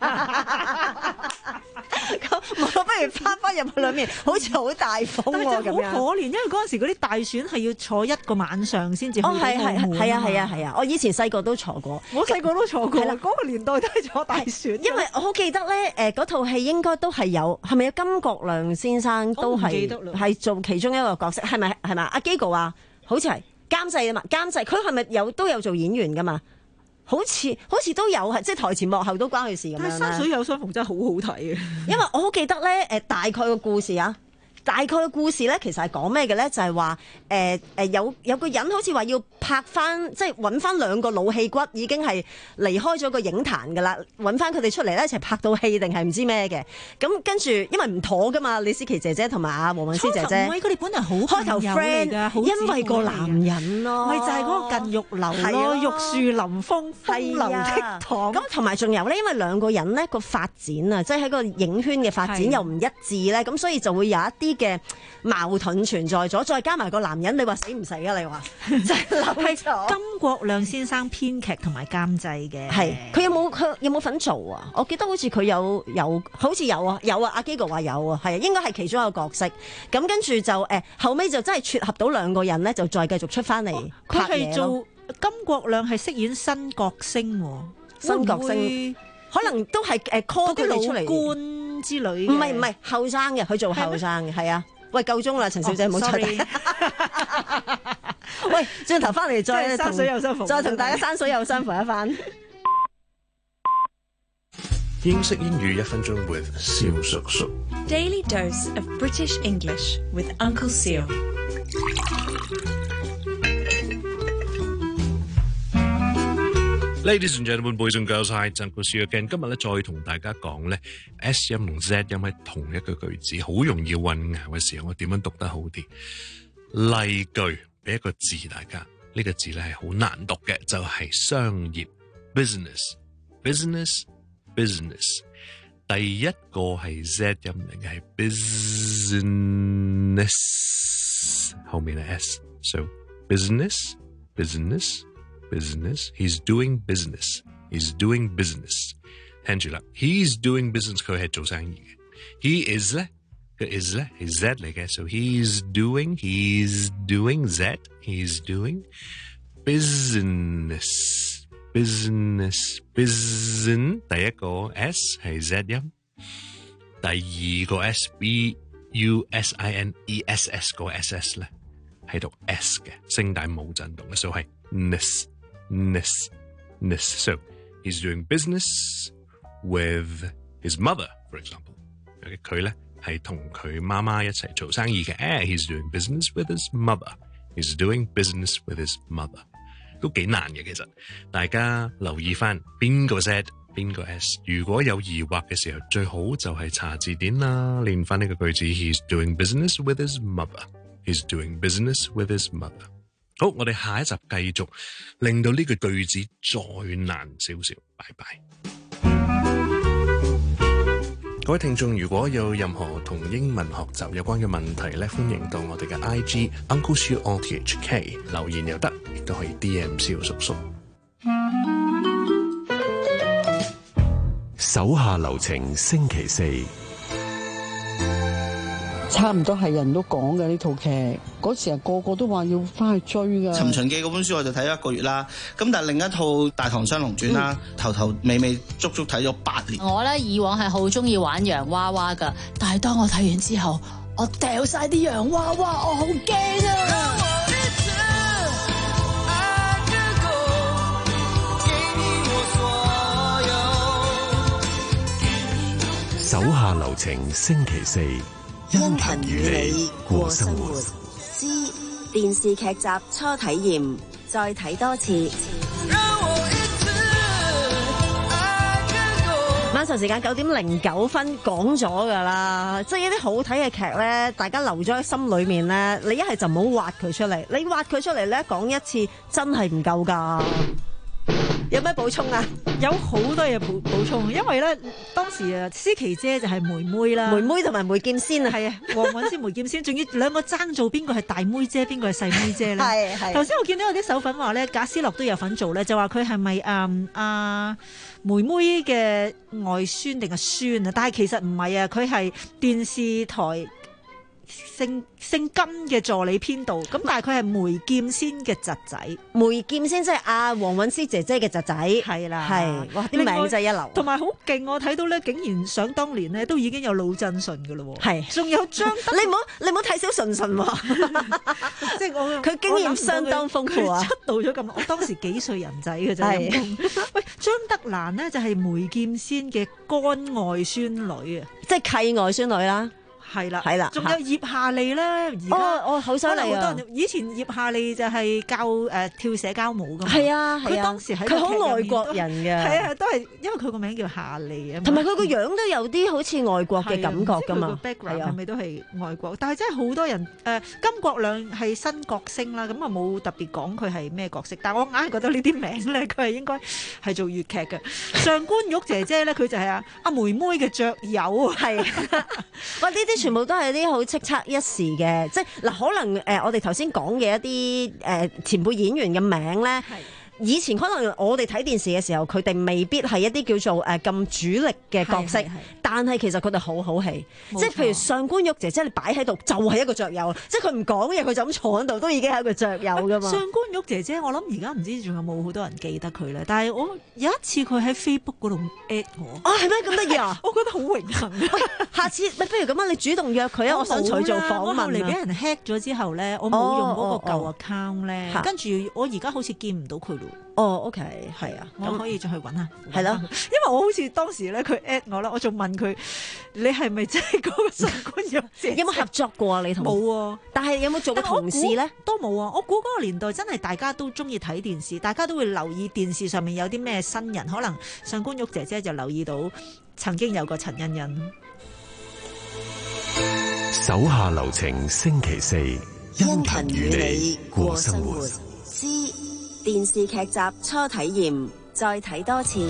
咁我不如翻翻入去裏面，好似好大風喎咁樣。好可憐，因為嗰陣時嗰啲大選係要坐一個晚上先至去到澳門。哦，係係係啊係啊係啊！我以前細個都坐過，我細個都坐過。係啦，嗰個年代都係坐大選。因為我好記得咧，誒嗰套戲應該都係有，係咪有金國亮先生都係係做其中一個角色？係咪係咪？阿基哥話好似係監製啊嘛，監製佢係咪有都有做演員噶嘛？好似好似都有係，即係台前幕後都關佢事咁樣。但係山水有相逢真係好好睇嘅，因為我好記得咧，誒大概個故事啊。大概嘅故事咧，其實係講咩嘅咧？就係話誒誒有有個人好似話要拍翻，即係揾翻兩個老戲骨，已經係離開咗個影壇㗎啦，揾翻佢哋出嚟咧一齊拍到戲定係唔知咩嘅。咁跟住因為唔妥㗎嘛，李思琪姐姐同埋阿黃韻詩姐姐，佢哋本來好開頭 friend 㗎，因為個男人咯，咪就係嗰個近玉樓咯，玉樹臨風，風流倜儻。咁同埋仲有咧，因為兩個人咧個發展啊，即係喺個影圈嘅發展又唔一致咧，咁所以就會有一啲嘅矛盾存在咗，再加埋個男人，你話死唔死啊？你話就係諗起金國亮先生編劇同埋監製嘅，係佢有冇佢有冇份做啊？我記得好似佢有有，好似有啊有啊，阿基哥話有啊，係應該係其中一個角色。咁跟住就誒後尾就真係撮合到兩個人咧，就再繼續出翻嚟拍嘢咯。佢係做金國亮係飾演新國星，新國星可能都係誒 call 佢哋出嚟官之類，唔係唔係後生嘅，佢做後生嘅，係啊。喂，夠鐘啦，陳小姐唔好出嚟。 喂，轉頭翻嚟再山水有相逢， 再同大家山水有相逢一番。 英式英語一分鐘 with 蕭叔叔。 Daily dose of British English with Uncle Seal。 Ladies and gentlemen, boys and girls, hi, Uncle Seal again。今日咧再同大家講咧 S 音同 Z 音喺同一個句子，好容易混淆嘅時候，我點樣讀得好啲？例句俾一個字大家，呢、這個字咧係好難讀嘅，就係、是、商業 business，business business。第一個係 Z 音嚟嘅係 business， 後面係 S，so business business business。He's doing business. He's doing business。聽住啦 ，He's doing business 佢係做生意嘅。He is 咧，個 is 咧係 Z 嚟嘅 ，so he's doing he's doing Z。He's doing business business business。第一個 S 係 Z 音，第二個 S B U S I N E S S 個 S S 咧係讀 S 嘅，聲帶冇震動嘅，所以係 ness ness ness。So he's doing business with his mother, for example。佢咧係同佢媽媽一齊做生意嘅。He's doing business with his mother. He's doing business with his mother。都幾難嘅，其實大家留意翻邊個 Z 邊個 S。如果有疑惑嘅時候，最好就係查字典啦，練翻呢個句子。He's doing business with his mother. He's doing business with his mother。好，我哋下一集繼續，令到呢個句子再難少少。拜拜。各位聽眾，如果有任何同英文學習有關嘅問題咧，歡迎到我哋嘅 I G Uncle Siu O T H K 留言又得，亦都可以 D M 蕭叔叔。 手下留情，星期四。 差唔多係人都講嘅呢套劇，嗰時啊個個都話要翻去追㗎。 尋秦記嗰本書我就睇咗一個月啦，咁但係另一套《大唐雙龍傳》啦，嗯、頭頭尾尾足足睇咗八年。 我咧以往係好中意玩洋娃娃㗎，但係當我睇完之後，我掉晒啲洋娃娃，我好驚啊！ 手下留情，星期四。 因勤與你過生活之電視劇集初體驗，再睇多次。 晚上時間九點零九分講咗㗎啦，即係一啲好睇嘅劇咧，大家留咗喺心裏面咧，你一係就唔好挖佢出嚟，你挖佢出嚟咧講一次真係唔夠㗎。有咩補充啊？ 有好多嘢補補充，因為咧當時啊，思琪姐就係妹妹啦， 妹妹同埋梅劍仙啊， 係啊，黃韻詩、梅劍仙，仲要兩個爭做邊個係大妹姐，邊個係細妹姐咧？係係。頭先我見到有啲手粉話咧，賈思樂都有份做咧，就話佢係咪誒阿妹妹嘅外孫定係孫啊？但係其實唔係啊，佢係電視台姓姓金嘅助理編導，咁但係佢係梅劍仙嘅侄仔， 梅劍仙即係阿黃韻詩姐姐嘅侄仔， 係啦， 係哇啲名真係一流， 同埋好勁，我睇到咧，竟然想當年咧都已經有魯振順噶咯，係，仲有張德， 你唔好你唔好睇小順順喎， 即係我佢經驗相當豐富啊， 出道咗咁，我當時幾歲人仔嘅啫，喂，張德蘭呢就係梅劍仙嘅乾外孫女啊， 即係契外孫女啦。 係啦， 係啦， 仲有葉夏利咧，而家哦哦好犀利啊！ 以前葉夏利就係教誒、呃、跳社交舞噶嘛， 係啊， 佢當時喺佢好外國人嘅， 係啊，都係因為佢個名叫夏利啊， 同埋佢個樣都有啲好似外國嘅感覺噶嘛 ，background 係咪都係外國？但係真係好多人誒、呃，金國亮係新角星啦，咁啊冇特別講佢係咩角色，但係我硬係覺得呢啲名咧，佢係應該係做粵劇嘅。上官玉姐姐咧，佢就係阿阿妹妹嘅雀友，係哇！呢啲全部都係啲好叱咤一時嘅，即係嗱，可能誒、呃、我哋頭先講嘅一啲誒、呃、前輩演員嘅名咧，以前可能我哋睇電視嘅時候，佢哋未必係一啲叫做誒咁、呃、主力嘅角色， 但係其實佢哋好好戲，即係譬如上官玉姐姐你擺喺度就係一個雀友，即係佢唔講嘢，佢就咁坐喺度都已經係一個雀友噶嘛。 上官玉姐姐，我諗而家唔知仲有冇好多人記得佢咧，但係我有一次佢喺 Facebook 嗰度 at 我， 啊係咩咁得意啊？ 我覺得好榮幸啊！ 下次咪不如咁啊，你主動約佢啊，我想佢做訪問。我後嚟俾人 hack 咗之後咧，我冇用嗰個舊 account 咧，跟住我而家好似見唔到佢咯。 哦 OK 係啊， 我可以再去揾下。 係咯， 因為我好似當時咧佢 at 我啦，我仲問佢你係咪真係嗰個上官玉姐姐？ 有冇合作過啊？你同冇啊？ 但係有冇做過同事咧？ 都冇啊！我估嗰個年代真係大家都中意睇電視，大家都會留意電視上面有啲咩新人，可能上官玉姐姐就留意到曾經有個陳欣欣。 手下留情，星期四因勤與你過生活。 之電視劇集初體驗，再睇多次。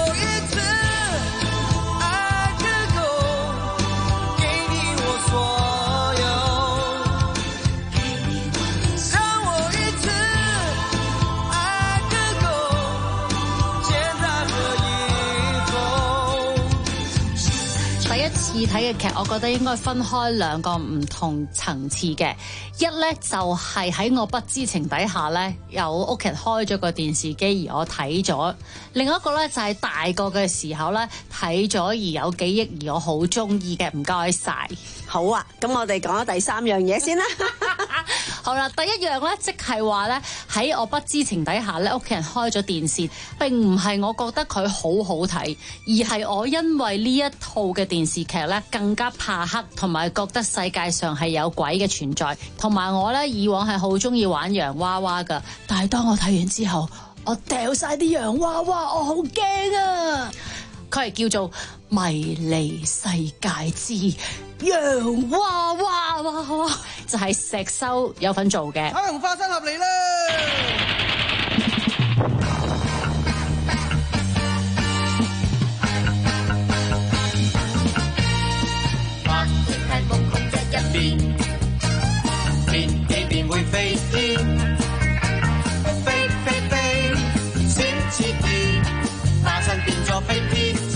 第一次睇嘅劇，我覺得應該分開兩個唔同層次嘅。一呢，就係喺我不知情底下呢，有屋企人開咗個電視機而我睇咗。另一個呢，就係大個嘅時候呢，睇咗而有記憶而我好中意嘅。唔該晒。 好啊，咁我哋講咗第三樣嘢先啦。 好啦，第一樣咧，即係話咧，喺我不知情底下咧，屋企人開咗電視，並唔係我覺得佢好好睇，而係我因為呢一套嘅電視劇咧，更加怕黑，同埋覺得世界上係有鬼嘅存在，同埋我咧以往係好中意玩洋娃娃噶，但係當我睇完之後，我掉晒啲洋娃娃，我好驚啊！佢係叫做《迷離世界之洋娃娃》，就係石修有份做嘅。 彩虹花生盒嚟啦！ 百隻雞公共隻一邊，變地變會飛天，飛飛飛，閃切電，化身變咗飛天線，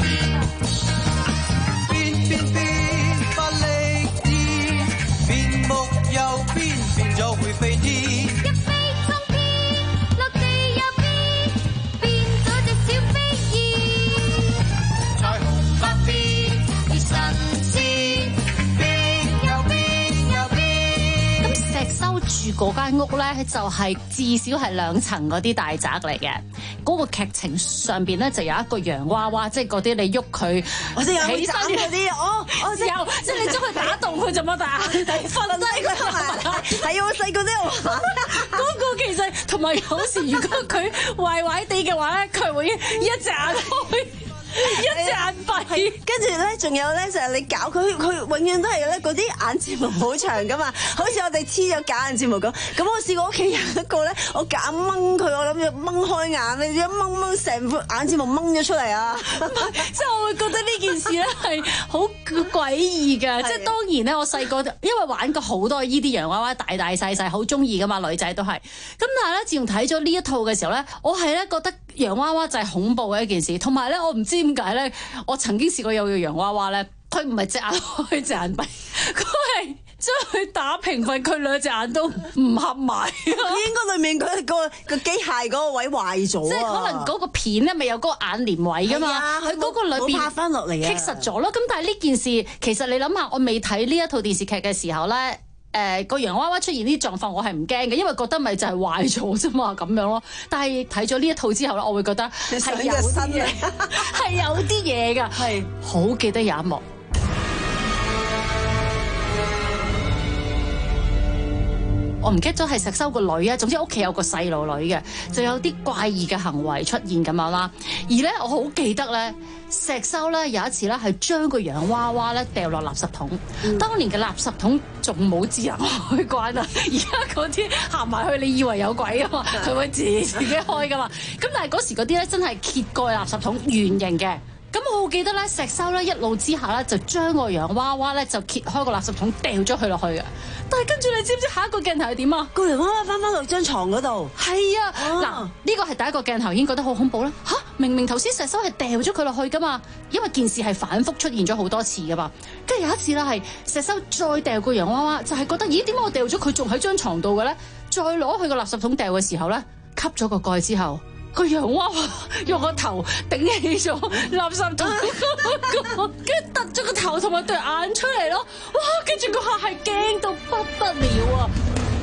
變變變，法力變，變木又變，變咗會飛天。一飛沖天，落地又變，變咗隻小飛燕。彩虹百變，越神仙，變又變又變。 咁石修住嗰間屋咧，就係、是、至少係兩層嗰啲大宅嚟嘅。嗰、那個劇情上邊咧就有一個洋娃娃，即係嗰啲你喐佢， 我知有起身嗰啲，哦，我知有，即係你將佢打動佢就乜打，瞓低佢係我細個都有玩。 嗰個其實同埋有時如果佢壞壞地嘅話咧，佢會一隻眼開。一隻眼閉， 跟住咧，仲有咧就係你搞佢，佢永遠都係咧嗰啲眼睫毛好長噶嘛，好似我哋黐咗假眼睫毛咁。咁我試過屋企有一個咧，我夾硬掹佢，我諗住掹開眼，你一掹掹成副眼睫毛掹咗出嚟啊！ 即係我會覺得呢件事咧係好詭異嘅。即係當然咧，我細個因為玩過好多依啲洋娃娃，大大細細好中意噶嘛，女仔都係。咁但係咧，自從睇咗呢一套嘅時候咧，我係咧覺得洋娃娃就係恐怖嘅一件事，同埋咧我唔知點解咧，我曾經試過有個洋娃娃咧，佢唔係隻眼開隻眼閉，佢係將佢打平瞓，佢兩隻眼都唔合埋。 應該裏面佢個個機械嗰個位壞咗， 即係可能嗰個片咧咪有嗰個眼簾位噶嘛，佢嗰個裏邊拍翻落嚟啊， 棘實咗咯。咁但係呢件事其實你諗下，我未睇呢一套電視劇嘅時候咧。誒個、呃、洋娃娃出現呢啲狀況，我係唔驚嘅，因為覺得咪就係壞咗啫嘛，咁樣咯。但係睇咗呢一套之後咧，我會覺得係有啲嘢，係有啲嘢㗎，係好記得有一幕。我唔記得咗係石修個女啊，總之屋企有個細路女嘅，就有啲怪異嘅行為出現咁樣啦。而咧，我好記得咧，石修咧有一次咧係將個洋娃娃咧掉落垃圾桶。嗯、當年嘅垃圾桶仲冇智能開關啊，而家嗰啲行埋去，你以為有鬼啊嘛，佢會自己自己開噶嘛。咁但係嗰時嗰啲咧真係揭蓋垃圾桶，圓形嘅。 咁我記得咧，石修咧一怒之下咧，就將個洋娃娃咧就揭開個垃圾桶掉咗佢落去嘅。但係跟住你知唔知下一個鏡頭係點啊？ 個洋娃娃翻返落張床嗰度。 係啊，嗱呢個係第一個鏡頭已經覺得好恐怖啦。嚇，明明頭先石修係掉咗佢落去噶嘛，因為件事係反覆出現咗好多次噶嘛。跟住有一次啦，係石修再掉個洋娃娃，就係、是、覺得咦點解我掉咗佢仲喺張床度嘅咧？再攞去個垃圾桶掉嘅時候咧，吸咗個蓋之後。個洋娃娃用個頭頂起咗垃圾桶，跟住突咗個頭同埋對眼出嚟咯，哇！跟住個客係驚到不得了啊！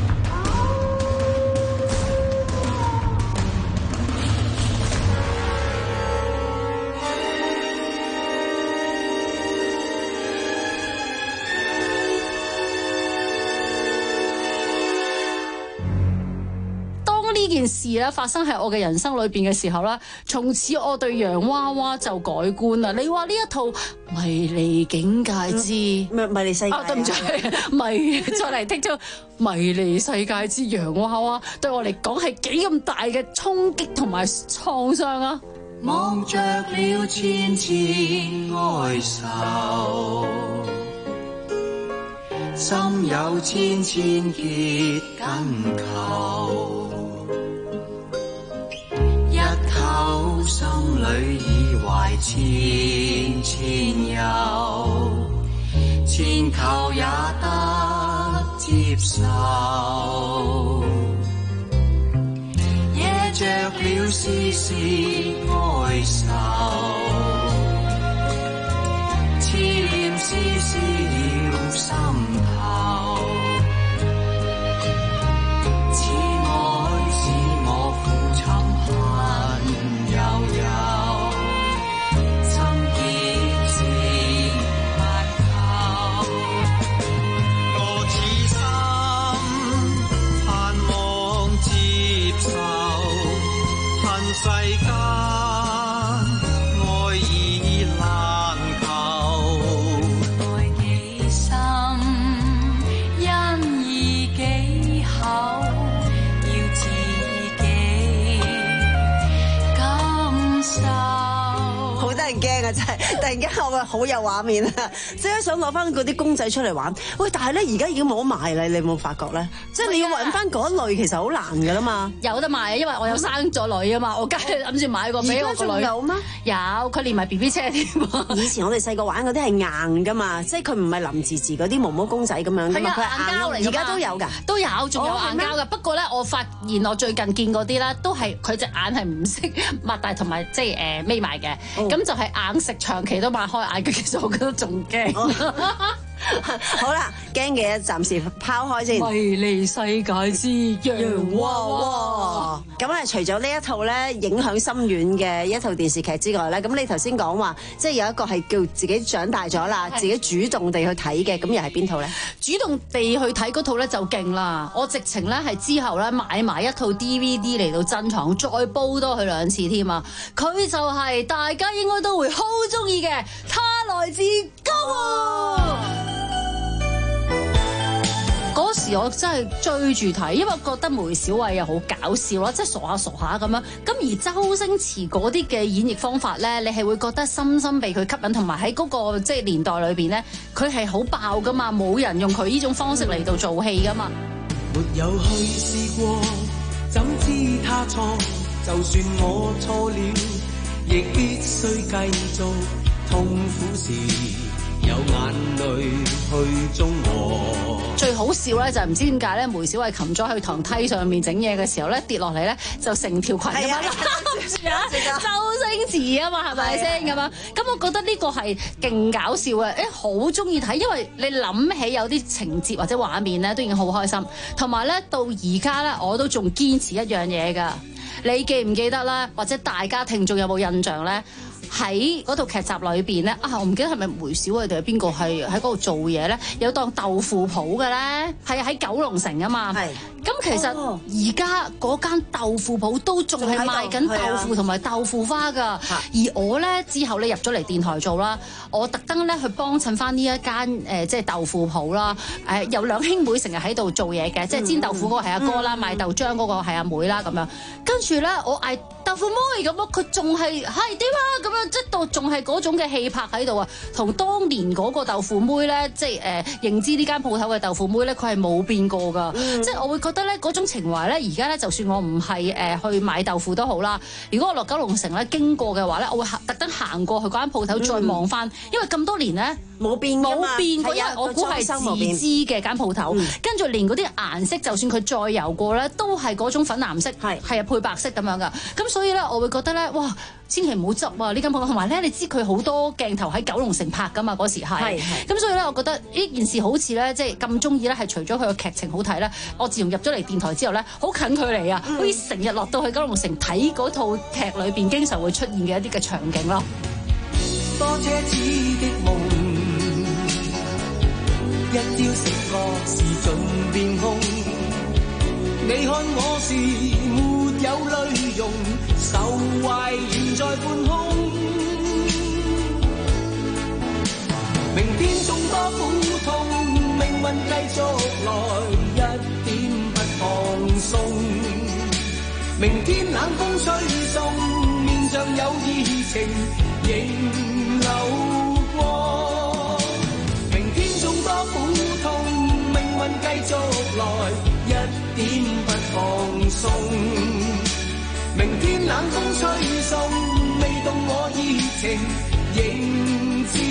呢件事咧發生喺我嘅人生裏邊嘅時候咧，從此我對洋娃娃就改觀啦。你話呢一套迷離境界之迷離世界啊，對唔住，迷再嚟聽咗迷離世界之洋娃娃，對我嚟講係幾咁大嘅衝擊同埋創傷啊！ 望着了千千哀愁，心有千千結緊求。心裏已懷千千憂，千求也得接受，惹着了絲絲哀愁，痴念絲絲了心頭，此愛使我苦沉恨悠悠，心結是不求，我此心盼望接受，恨世間愛意難求，愛幾深，因意幾厚，要自己感受。 好得人驚啊！真係，突然間我好有畫面啊！即係想攞翻嗰啲公仔出嚟玩。喂，但係咧而家已經冇得賣啦，你有冇發覺咧？即係你要揾翻嗰一類，其實好難㗎啦嘛。 有得賣，因為我有生咗女啊嘛，我梗係諗住買個俾我個女。而家仲有咩？有，佢連埋 B B 車添。 以前我哋細個玩嗰啲係硬㗎嘛，即係佢唔係腍滋滋嗰啲毛毛公仔咁樣㗎嘛，佢係硬膠嚟。而家都有㗎， 都有，仲有硬膠㗎。不過咧，我發現我最近見嗰啲咧，都係佢隻眼係唔識擘大同埋即係誒眯埋嘅，咁就係硬食長期都擘開眼嘅。其實我覺得仲驚。 好啦，驚嘅暫時拋開先。 迷離世界之洋娃娃。 咁咧，除咗呢一套咧影響深遠嘅一套電視劇之外咧，咁你頭先講話，即係有一個係叫自己長大咗啦，自己主動地去睇嘅，咁又係邊套咧？ 主動地去睇嗰套咧就勁啦！我直情咧係之後咧買埋一套 D V D 嚟到珍藏，再煲多佢兩次添啊！佢就係大家應該都會好中意嘅《他來自江湖》。嗰時我真係追住睇，因為覺得梅小惠又好搞笑啦，即係傻下傻下咁樣。咁而周星馳嗰啲嘅演繹方法咧，你係會覺得深深被佢吸引，同埋喺嗰個即係年代裏邊咧，佢係好爆噶嘛，冇人用佢呢種方式嚟到做戲噶嘛。 沒有去試過，怎知他錯？就算我錯了，亦必須繼續。痛苦時有眼淚去中和。 最好笑咧就係唔知點解咧，梅小惠擒咗去堂梯上面整嘢嘅時候咧，跌落嚟咧就成條裙咁樣啦。周星馳啊嘛，係咪先咁樣？咁我覺得呢個係勁搞笑嘅，誒好中意睇，因為你諗起有啲情節或者畫面咧，都已經好開心。同埋咧到而家咧，我都仲堅持一樣嘢㗎。你記唔記得啦？或者大家聽眾有冇印象咧？喺嗰套劇集裏邊咧，啊，我唔記得係咪梅小惠定係邊個係喺嗰度做嘢咧？有檔豆腐鋪嘅咧，係喺九龍城啊嘛。係。咁其實而家嗰間豆腐鋪都仲係賣緊豆腐同埋豆腐花㗎。而我咧之後咧入咗嚟電台做啦，我特登咧去幫襯翻呢一間誒、呃、即係豆腐鋪啦。誒、呃、有兩兄妹成日喺度做嘢嘅，即係煎豆腐嗰個係阿哥啦，賣豆漿嗰個係阿妹啦咁樣。跟住咧我嗌兜豆腐妹咁樣，佢仲係係點啊咁樣，即係到仲係嗰種嘅氣魄喺度啊，同當年嗰個豆腐妹咧，即係誒、呃、認知呢間鋪頭嘅豆腐妹咧，佢係冇變過㗎。嗯、即係我會覺得咧，嗰種情懷咧，而家咧就算我唔係誒去買豆腐都好啦，如果我落九龍城咧經過嘅話咧，我會特登行過去嗰間鋪頭再望翻，嗯、因為咁多年咧冇變冇變過， 啊、 因為我估係自知嘅間鋪頭，嗯、跟住連嗰啲顏色，就算佢再油過咧，都係嗰種粉藍色，係係啊配白色咁樣㗎。咁所以咧，我會覺得咧，哇！千祈唔好執啊！呢間鋪頭同埋咧，你知佢好多鏡頭喺九龍城拍㗎嘛？嗰時係，咁所以咧，我覺得呢件事好似咧，即係咁中意咧，係除咗佢個劇情好睇咧，我自從入咗嚟電台之後咧，好近距離啊，好似成日落到去九龍城睇嗰套劇裏邊經常會出現嘅一啲嘅場景咯。 多奢侈的夢，一朝醒覺是盡變空。你看我是沒有淚容，愁懷現在半空。明天縱多苦痛，命運繼續來，一點不放鬆。明天冷風吹送，面上有熱情仍流過。明天縱多苦痛，命運繼續來，一點不放鬆。明天冷風吹送，未動我熱情仍自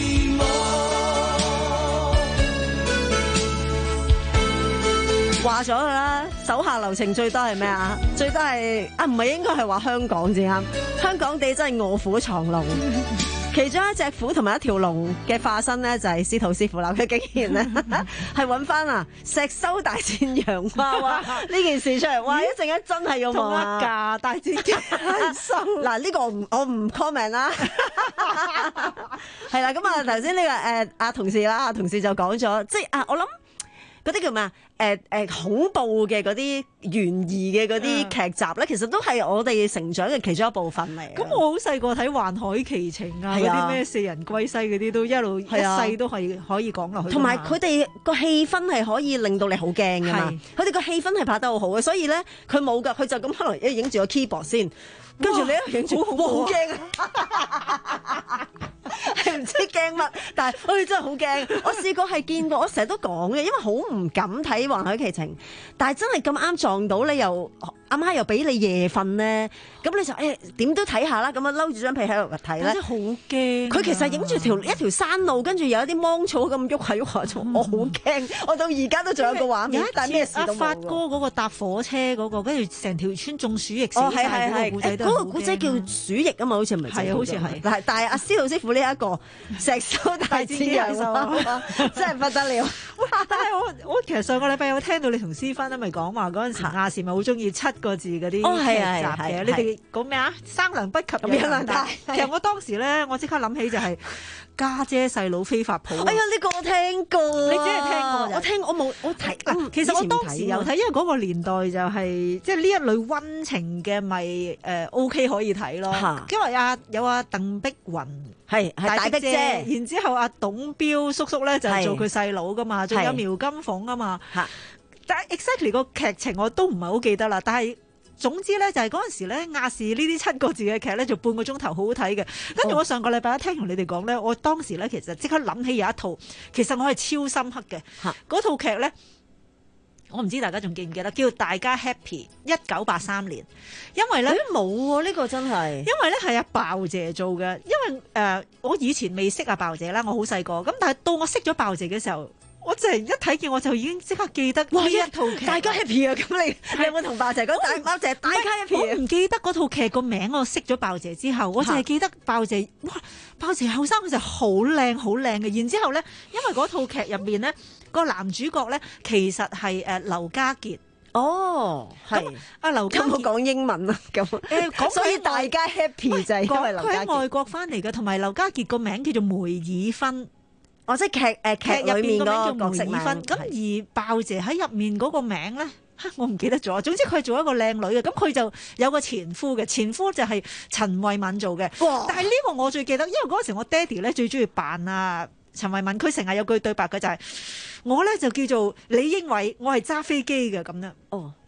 我。 話咗啦，手下留情最多係咩啊？最多係啊，唔係應該係話香港至啱。香港地真係臥虎藏龍。其中一隻虎同埋一條龍嘅化身咧，就係司徒師傅啦。佢竟然咧係揾翻啊石修大戰洋娃娃呢件事出嚟，哇！一陣間真係要望啊！ 架大戰石修嗱，呢個我唔我唔 comment 啦。係啦，咁啊頭先呢個誒阿同事啦，阿同事就講咗，即係啊我諗。嗰啲叫咩啊？誒、呃、誒、呃、恐怖嘅嗰啲懸疑嘅嗰啲劇集咧，嗯、其實都係我哋成長嘅其中一部分嚟。 咁我好細個睇《幻海奇情》啊，嗰啲咩四人歸西嗰啲，都一路一世都係可以講落去。 同埋佢哋個氣氛係可以令到你好驚㗎嘛。佢哋個氣氛係拍得好好嘅，所以咧佢冇㗎，佢就咁可能一影住個 keyboard 先，跟住你一影住，哇好驚啊！係唔知驚乜，但係我哋真係好驚。我試過係見過，我成日都講嘅，因為好唔敢睇《幻海奇情》，但係真係咁啱撞到你又阿媽又俾你夜瞓咧，咁你就誒點都睇下啦，咁啊摟住張被喺度睇咧。 真係好驚！ 佢其實影住條一條山路，跟住有一啲芒草咁喐下喐下，我好驚。我到而家都仲有個畫面，但係咩事都冇。阿發哥嗰個搭火車嗰個，跟住成條村中暑疫死曬嗰個古仔都好驚。嗰個古仔叫鼠疫啊嘛，好似唔係？係啊，好似係。但係但係阿司徒師傅呢一個石修大戰洋娃娃真係不得了。 但係我我其實上個禮拜有聽到你同思芬咧，咪講話嗰陣時亞視咪好中意七個字嗰啲劇集嘅。你哋講咩啊？生娘不及養娘大。其實我當時咧，我即刻諗起就係家姐細佬飛髮鋪。 哎呀，呢個我聽過。你只係聽過？我聽我冇我睇。 其實我當時有睇，因為嗰個年代就係即係呢一類溫情嘅，咪誒 O K 可以睇咯。因為阿有阿鄧碧雲係大碧姐，然之後阿董彪叔叔咧就做佢細佬噶嘛，仲有苗金鳳啊嘛。但係 exactly 個劇情我都唔係好記得啦，但係。總之咧，就係嗰陣時咧，亞視呢啲七個字嘅劇咧，就半個鐘頭好好睇嘅。跟住我上個禮拜一聽同你哋講咧，我當時咧其實即刻諗起有一套，其實我係超深刻嘅。嗰套劇咧，我唔知大家仲記唔記得，叫《大家 Happy》，一九八三年。因為咧冇喎，呢、呢個真係。 因為咧係阿鮑姐做嘅，因為誒、呃、我以前未識阿鮑姐啦，我好細個。咁但係到我識咗鮑姐嘅時候。我就係一睇見我就已經即刻記得呢一套劇， 大家 happy 啊！咁你你有冇同鮑姐講大鮑姐大家 happy？ 我唔記得嗰套劇個名，我識咗鮑姐之後，我就係記得鮑姐。哇！鮑姐後生嗰陣好靚好靚嘅，然之後咧，因為嗰套劇入面咧個男主角咧其實係誒劉家傑。 哦，係阿劉家傑冇講英文啊，咁誒，所以大家 happy 就係因為劉家傑。佢喺外國翻嚟嘅，同埋劉家傑個名叫做梅爾芬。 哦，即係劇誒劇入面嗰個角色名， 咁而鮑姐喺入面嗰個名咧，我唔記得咗。總之佢係做一個靚女嘅，咁佢就有個前夫嘅，前夫就係陳慧敏做嘅。哇但係呢個我最記得，因為嗰陣時我爹哋咧最中意扮啊陳慧敏，佢成日有句對白嘅就係、是、我咧就叫做李英偉，我係揸飛機嘅咁樣。哦。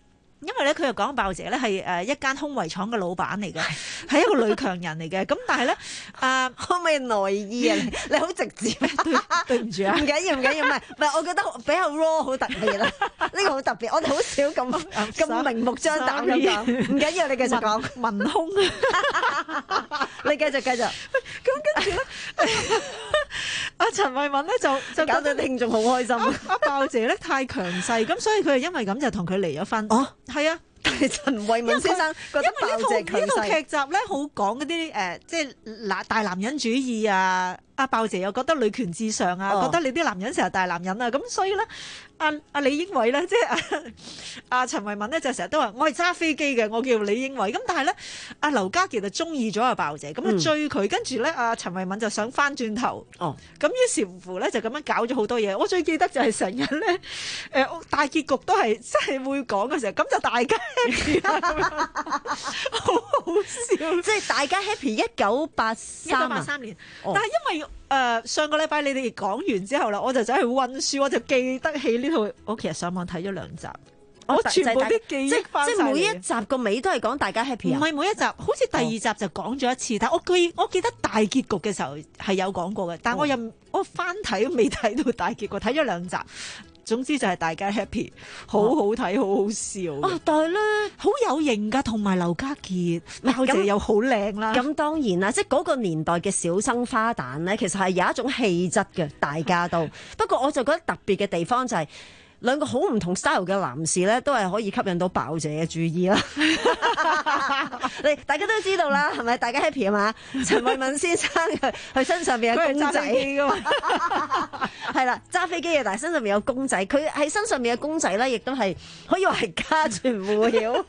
因為咧佢又講鮑姐咧係誒一間胸圍廠嘅老闆嚟嘅，係一個女強人嚟嘅。咁但係咧啊， 可唔可以內衣啊？你好直接， 對對唔住啊， 唔緊要唔緊要，唔係唔係，我覺得比較 raw 好特別啦，呢個好特別，我哋好少咁咁明目張膽咁講，唔緊要，你繼續講文胸， 你繼續繼續， 咁跟住咧，阿陳慧敏咧就就搞到聽眾好開心， 阿鮑姐咧太強勢，咁所以佢係因為咁就同佢離咗婚。哦，係啊。 但係陳慧敏先生覺得鮑姐強勢， 因為呢套呢套劇集咧好講嗰啲誒，即係嗱大男人主義啊。阿鮑姐又覺得女權至上啊， 哦、 覺得你啲男人成日大男人啊，咁所以咧，阿、啊、阿李英偉咧，即係阿阿陳慧敏咧，就成日都話我係揸飛機嘅，我叫李英偉。咁但係咧，阿劉家傑就中意咗阿鮑姐，咁啊追佢，跟住咧，阿陳慧敏就想翻轉頭。哦，咁於是乎咧就咁樣搞咗好多嘢。我最記得就係成日咧，誒、呃、大結局都係真係會講嘅時候，咁就大家 happy 啦，咁樣好好笑。 即係大家 happy 一九八三啊， 一九八三年，哦、但係因為。誒、呃、上個禮拜你哋講完之後啦，我就走去溫書，我就記得起呢套。我其實上網睇咗兩集，我全部啲記憶翻晒嚟。 即係每一集個尾都係講大家 happy 啊？ 唔係每一集，好似第二集就講咗一次。哦、但係我記我記得大結局嘅時候係有講過嘅，但係我又、哦、我翻睇未睇到大結局，睇咗兩集。總之就係大家 happy， 好好睇，好好笑。 啊，但係咧好有型㗎，同埋劉家傑，鮑姐又好靚啦。 咁當然啦，即係嗰個年代嘅小生花旦咧，其實係有一種氣質嘅，大家都。不過我就覺得特別嘅地方就係、是。兩個好唔同 style 嘅男士咧，都係可以吸引到鮑姐嘅注意啦。你大家都知道啦，係咪？大家 happy 啊嘛？陳慧敏先生佢佢身上邊有公仔㗎嘛？係啦，揸飛機嘅，但係身上邊有公仔。佢喺身上邊嘅公仔咧，亦都係可以話係家傳戶曉。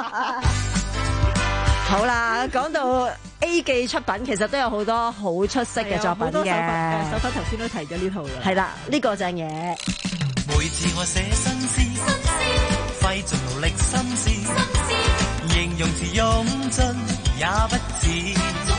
好啦，講到 A 記出品，其實都有好多好出色嘅作品嘅。 誒，手粉頭先都提咗呢套嘅。 係啦，呢個正嘢。 每次我寫新詩，費盡勞力心思，形容詞用盡也不似，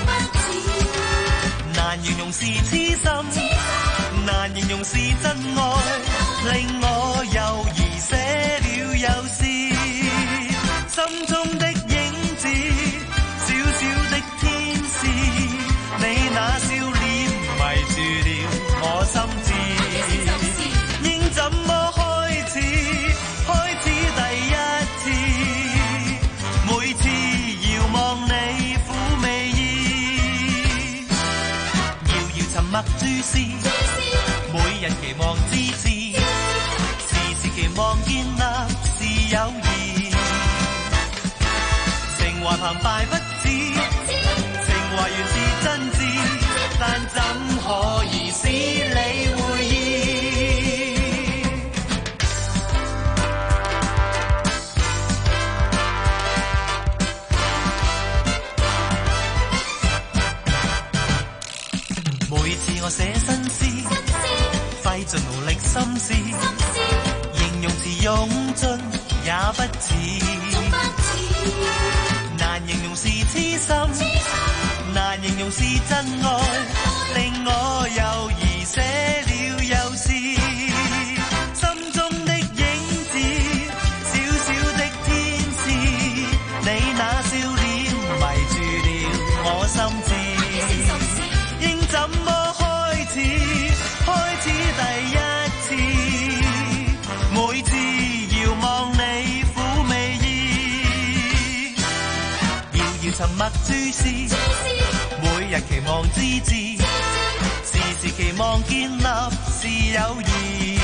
難形容是痴心，難形容是真愛，令我猶豫寫了又試，心中的影子，小小的天使，你那笑臉迷住了我心智。怎麼開始？開始第一次，每次遙望你撫媚意，遙遙沉默注視，每日期望支持，時時期望建立是友誼，情懷澎湃不止，情懷原是真摯，但怎可以使你會意？我寫新詩，費盡勞力心思，形容詞用盡也不似，難形容是痴心，難形容是真愛，令我猶豫寫了又試，心中的影子，小小的天使，你那笑臉迷住了我心智，應怎麼開始第一次，每次遙望你撫媚意，遙遙沉默注視，每日期望支持，時時期望建立是友誼，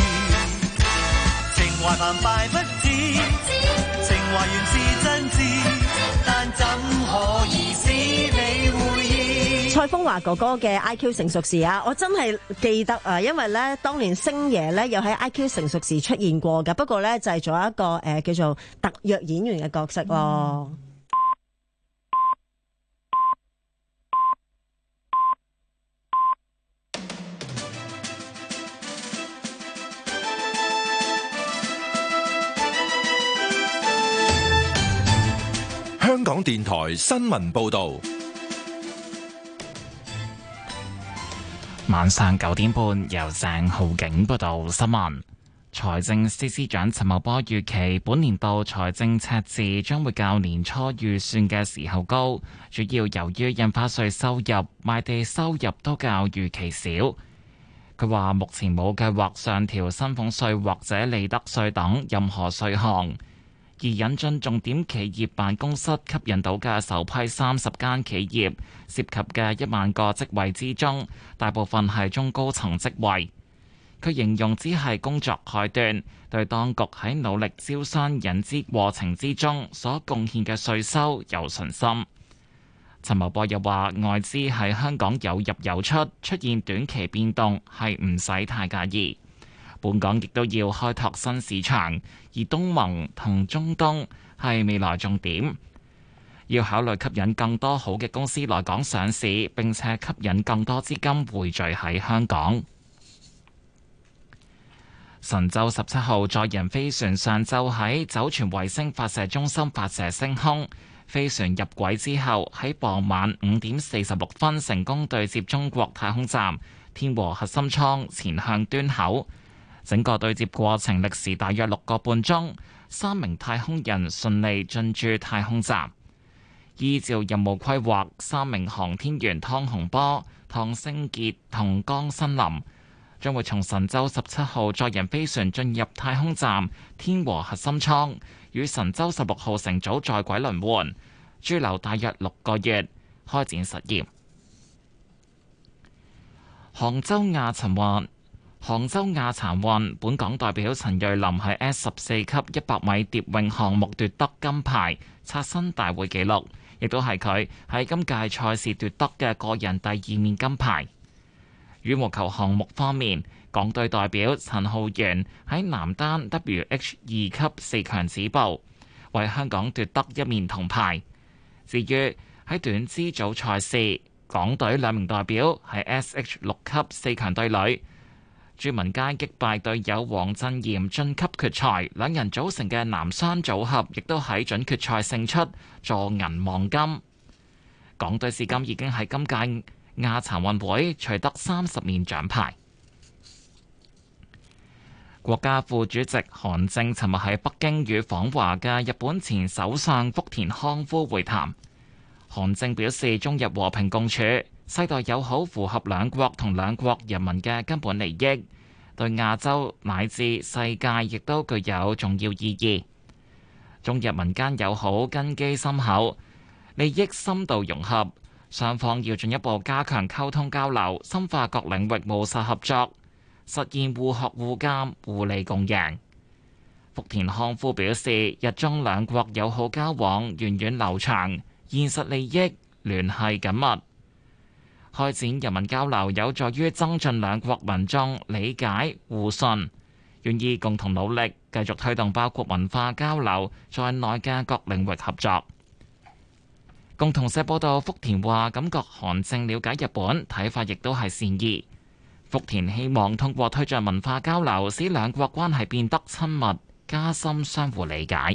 情懷澎湃不止，情懷原是真摯，但怎可以使你會意？ 蔡楓華哥哥嘅 I Q 成熟時啊，我真係記得啊，因為咧當年星爺咧又喺 I Q 成熟時出現過㗎，不過咧就係做一個誒、呃、叫做特約演員嘅角色咯。嗯香港電台新聞報道。 晚上九點半，由鄭浩景報道新聞。 財政司司長陳茂波預期本年度財政赤字將會較年初預算嘅時候高，主要由於印花稅收入、賣地收入都較預期少。佢話目前冇計劃上調薪俸稅或者利得稅等任何稅項，而引進重點企業辦公室吸引到嘅首批三十間企業涉及嘅一萬個職位之中，大部分係中高層職位。佢形容只係工作開端，對當局喺努力招商引資過程之中所貢獻嘅稅收有信心。陳茂波又話，外資喺香港有入有出，出現短期變動係唔使太介意。本港亦都要開拓新市場，而東盟同中東係未來重點，要考慮吸引更多好嘅公司來港上市，並且吸引更多資金匯聚喺香港。神舟十七號載人飛船上晝喺酒泉衛星發射中心發射升空。飛船入軌之後，喺傍晚五點四十六分成功對接中國太空站天和核心艙前向端口。整個對接過程歷時大約六個半鐘，三名太空人順利進駐太空站。依照任務規劃，三名航天員湯洪波、湯星傑同江新林將會從神舟十七號載人飛船進入太空站天和核心艙，與神舟十六號乘組在軌輪換，駐留大約六個月，開展實驗。杭州亞殘運，杭州亞殘運，本港代表陳瑞琳喺 S 十四級一百米蝶泳項目奪得金牌，刷新大會紀錄，亦都係佢喺今屆賽事奪得嘅個人第二面金牌。羽毛球項目方面，港隊代表陳浩源喺男單 W H 二級四強止步，為香港奪得一面銅牌。至於喺短肢組賽事，港隊兩名代表喺 S H 六級四強對壘，朱文佳擊敗隊友黃振賢晉級決賽，兩人組成嘅男雙組合亦都喺準決賽勝出，助銀望金。港隊至今已經喺今屆亞殘運會取得三十面獎牌。國家副主席韓正尋日喺北京與訪華嘅日本前首相福田康夫會談。韓正表示，中日和平共處、世代友好符合兩國同兩國人民嘅根本利益，對亞洲乃至世界亦都具有重要意義。中日民間友好根基深厚，利益深度融合。雙方要進一步加強溝通交流，深化各領域務實合作，實現互學互鑑、互利共贏。福田康夫表示，日中兩國友好交往源遠流長，現實利益聯繫緊密，開展人民交流有助於增進兩國民眾理解互信，願意共同努力，繼續推動包括文化交流在內嘅各領域合作。共同社報道，福田話感覺韓正了解日本，睇法亦都係善意。福田希望通過推進文化交流，使兩國關係變得親密，加深相互理解。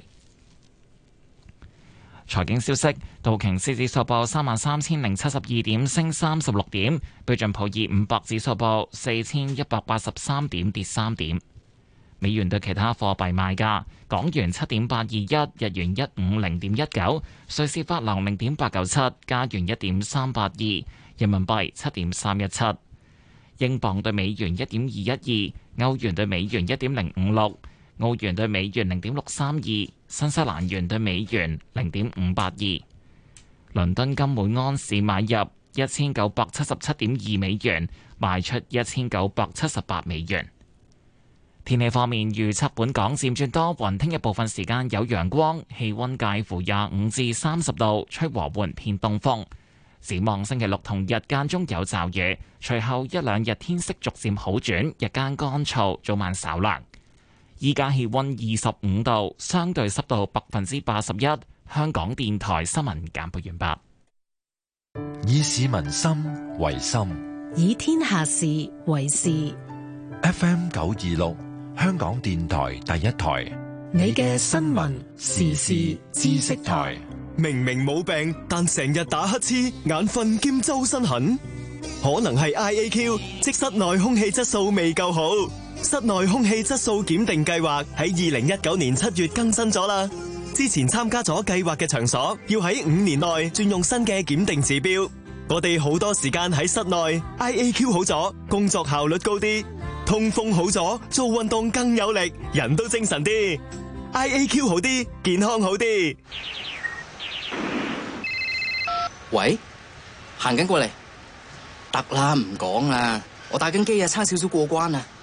財經消息，道瓊斯指數報三萬三千零七十二點，升三十六點；標準普爾五百指數報四千一百八十三點，跌三點。美元對其他貨幣賣價：港元七點八二一，日元一五零點一九，瑞士法郎零點八九七，加元一點三八二，人民幣七點三一七，英鎊對美元一點二一二，歐元對美元一點零五六，澳元對美元零點六三二，新西蘭元對美元零點五八二。倫敦金每安士買入一千九百七十七點二美元，賣出一千九百七十八美元。天氣方面，預測本港漸轉多雲，聽日部分時間有陽光，氣溫介乎廿五至三十度，吹和緩偏東風。展望星期六同日間中有驟雨，隨後一兩日天色逐漸好轉，日間乾燥，早晚稍涼。依家氣溫二十五度，相對濕度百分之八十一。香港電台新聞簡報完畢。以市民心為心， 以天下事為事。 F M 九二六。香港電台第一台， 你嘅新聞時事知識台。 明明冇病，但成日打乞嗤、眼瞓兼周身痕，可能係 I A Q，即室內空氣質素未夠好。 室內空氣質素檢定計劃喺二零一九年七月更新咗啦。之前參加咗計劃嘅場所，要喺五年內轉用新嘅檢定指標。我哋好多時間喺室內 ，I A Q 好咗，工作效率高啲；通風好咗，做運動更有力，人都精神啲。I A Q 好啲，健康好啲。 喂，行緊過嚟，得啦，唔講啦，我打緊機啊，差少少過關啊。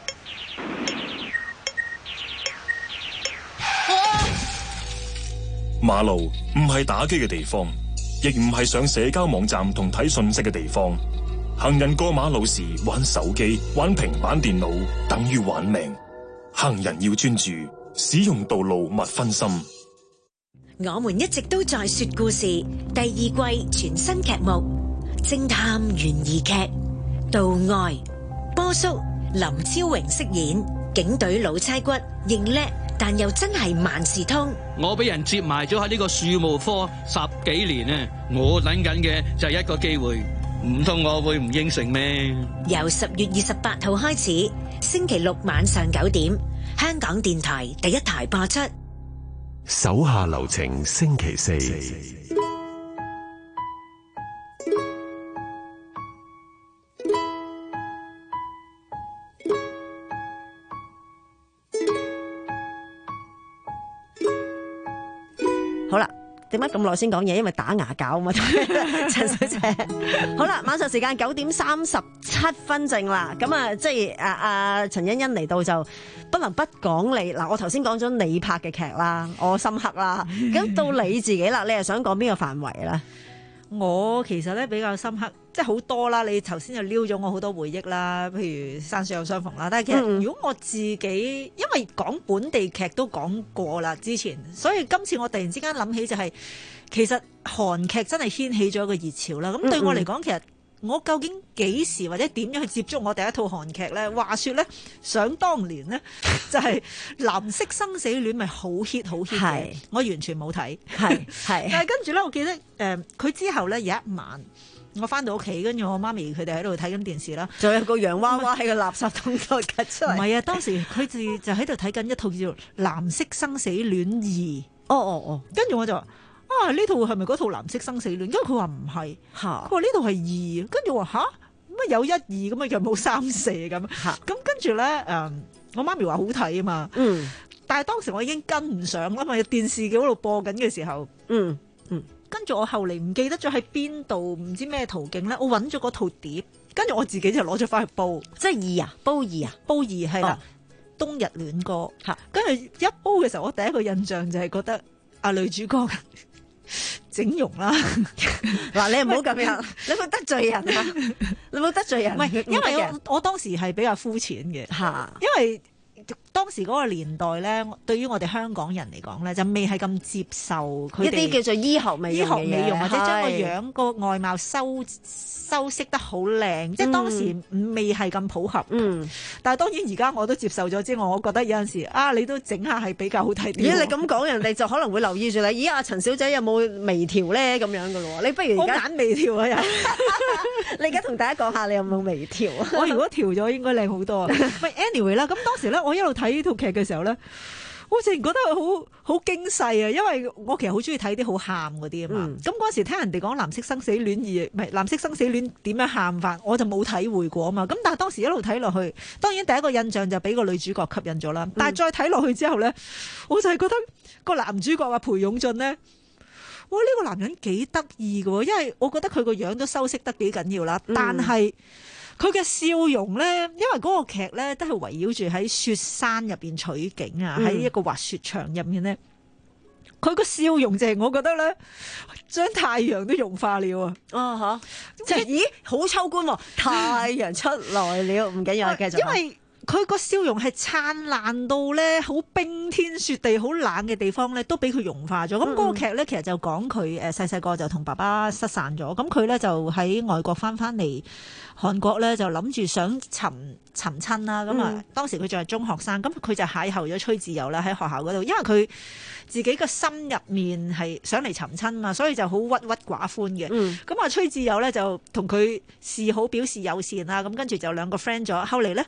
馬路唔係打機嘅地方，亦唔係上社交網站同睇信息嘅地方。行人過馬路時玩手機、玩平板電腦，等於玩命。行人要專注，使用道路勿分心。 我們一直都在說故事第二季全新劇目《偵探懸疑劇》，道愛，波叔林超榮飾演警隊老差骨，認叻但又真係萬事通。 我俾人接埋咗喺呢個樹木科十幾年啊！我等緊嘅就係一個機會，唔通我會唔應承咩？ 由十月二十八號開始，星期六晚上九點，香港電台第一台播出。 手下留情，星期四。 好啦，點解咁耐先講嘢？因為打牙鉸啊嘛，陳小姐。好啦，晚上時間九點三十七分正啦。咁啊，即係阿阿陳欣欣嚟到就不能不講你嗱。我頭先講咗你拍嘅劇啦，我深刻啦。咁到你自己啦，你係想講邊個範圍咧？ 我其實咧比較深刻，即係好多啦。你頭先就撩咗我好多回憶啦，譬如山水有相逢啦。但係其實如果我自己，因為講本地劇都講過啦之前，所以今次我突然之間諗起就係、是，其實韓劇真係掀起咗一個熱潮啦。咁對我嚟講，其實我究竟幾時或者點樣去接觸我第一套韓劇咧？話說咧，想當年咧就係、是《藍色生死戀》咪好 hit 好 hit 嘅，我完全冇睇，係係。但係跟住咧，我記得誒佢、呃、之後咧有一晚，我翻到屋企，跟住我媽咪佢哋喺度睇緊電視啦，仲有個洋娃娃喺個垃圾桶度掘出嚟。唔係啊，當時佢哋就喺度睇緊一套叫做《藍色生死戀二》。哦哦哦，跟住我就話。啊！呢套係咪嗰套藍色生死戀？因為佢話唔係，佢話呢套係二，跟住我話吓，乜有一二咁啊？又冇三四咁，咁跟住咧誒，我媽咪話好睇啊嘛，嗯，但係當時我已經跟唔上啦嘛，電視機嗰度播緊嘅時候，嗯嗯，跟住我後嚟唔記得咗喺邊度，唔知咩途徑咧，我揾咗嗰套碟，跟住我自己就攞咗翻去煲，即係二啊，煲二啊，煲二係啦，冬日戀歌嚇，跟住一煲嘅時候，我第一個印象就係覺得啊女主角。整容啦！嗱，你唔好咁樣，你冇得罪人啊！你冇得罪人。唔係，因為我我當時係比較膚淺嘅嚇，因為當時嗰個年代咧，對於我哋香港人嚟講咧，就未係咁接受佢哋一啲叫做醫學美容嘅嘢，醫學美容或者將個樣個外貌修修飾得好靚，即係當時未係咁普及。嗯，但係當然而家我都接受咗之外，我覺得有陣時啊，你都整下係比較好睇啲。咦，你咁講，人哋就可能會留意住你。咦，阿陳小姐有冇微調咧？咁樣噶咯？你不如而家揀微調啊！又你而家同大家講下，你有冇微調啊？我如果調咗，應該靚好多。喂 anyway 啦，咁當時咧，我一路睇呢套劇嘅時候咧，我淨係覺得好好驚世啊！因為我其實好中意睇啲好喊嗰啲啊嘛。咁嗰、嗯、時聽人哋講《藍色生死戀二》，唔係《藍色生死戀》點樣喊法，我就冇體會過啊嘛。咁但係當時一路睇落去，當然第一個印象就俾個女主角吸引咗啦。但係再睇落去之後咧，我就係覺得個男主角啊裴勇俊咧，哇呢、這個男人幾得意㗎，因為我覺得佢個樣都修飾得幾緊要啦，但係。佢嘅笑容咧，因為嗰個劇咧都係圍繞住喺雪山入邊取景啊，喺、嗯、一個滑雪場入面咧，佢個笑容就係我覺得咧，將太陽都融化了啊！啊嚇，即係咦，好秋官喎、啊，太陽出來了，唔緊要，繼續。因為佢個笑容係燦爛到咧，好冰天雪地、好冷嘅地方咧，都俾佢融化咗。咁、嗯、嗰個劇咧，其實就講佢誒細細個就同爸爸失散咗，咁佢咧就喺外國翻翻嚟韓國咧，就諗住想尋尋親啦。咁啊、嗯，當時佢仲係中學生，咁佢就邂逅咗崔智友啦喺學校嗰度，因為佢自己個心入面係想嚟尋親嘛，所以就好鬱鬱寡歡嘅。咁啊、嗯，崔智友咧就同佢示好表示友善啦，咁跟住就兩個 friend 咗。後嚟咧。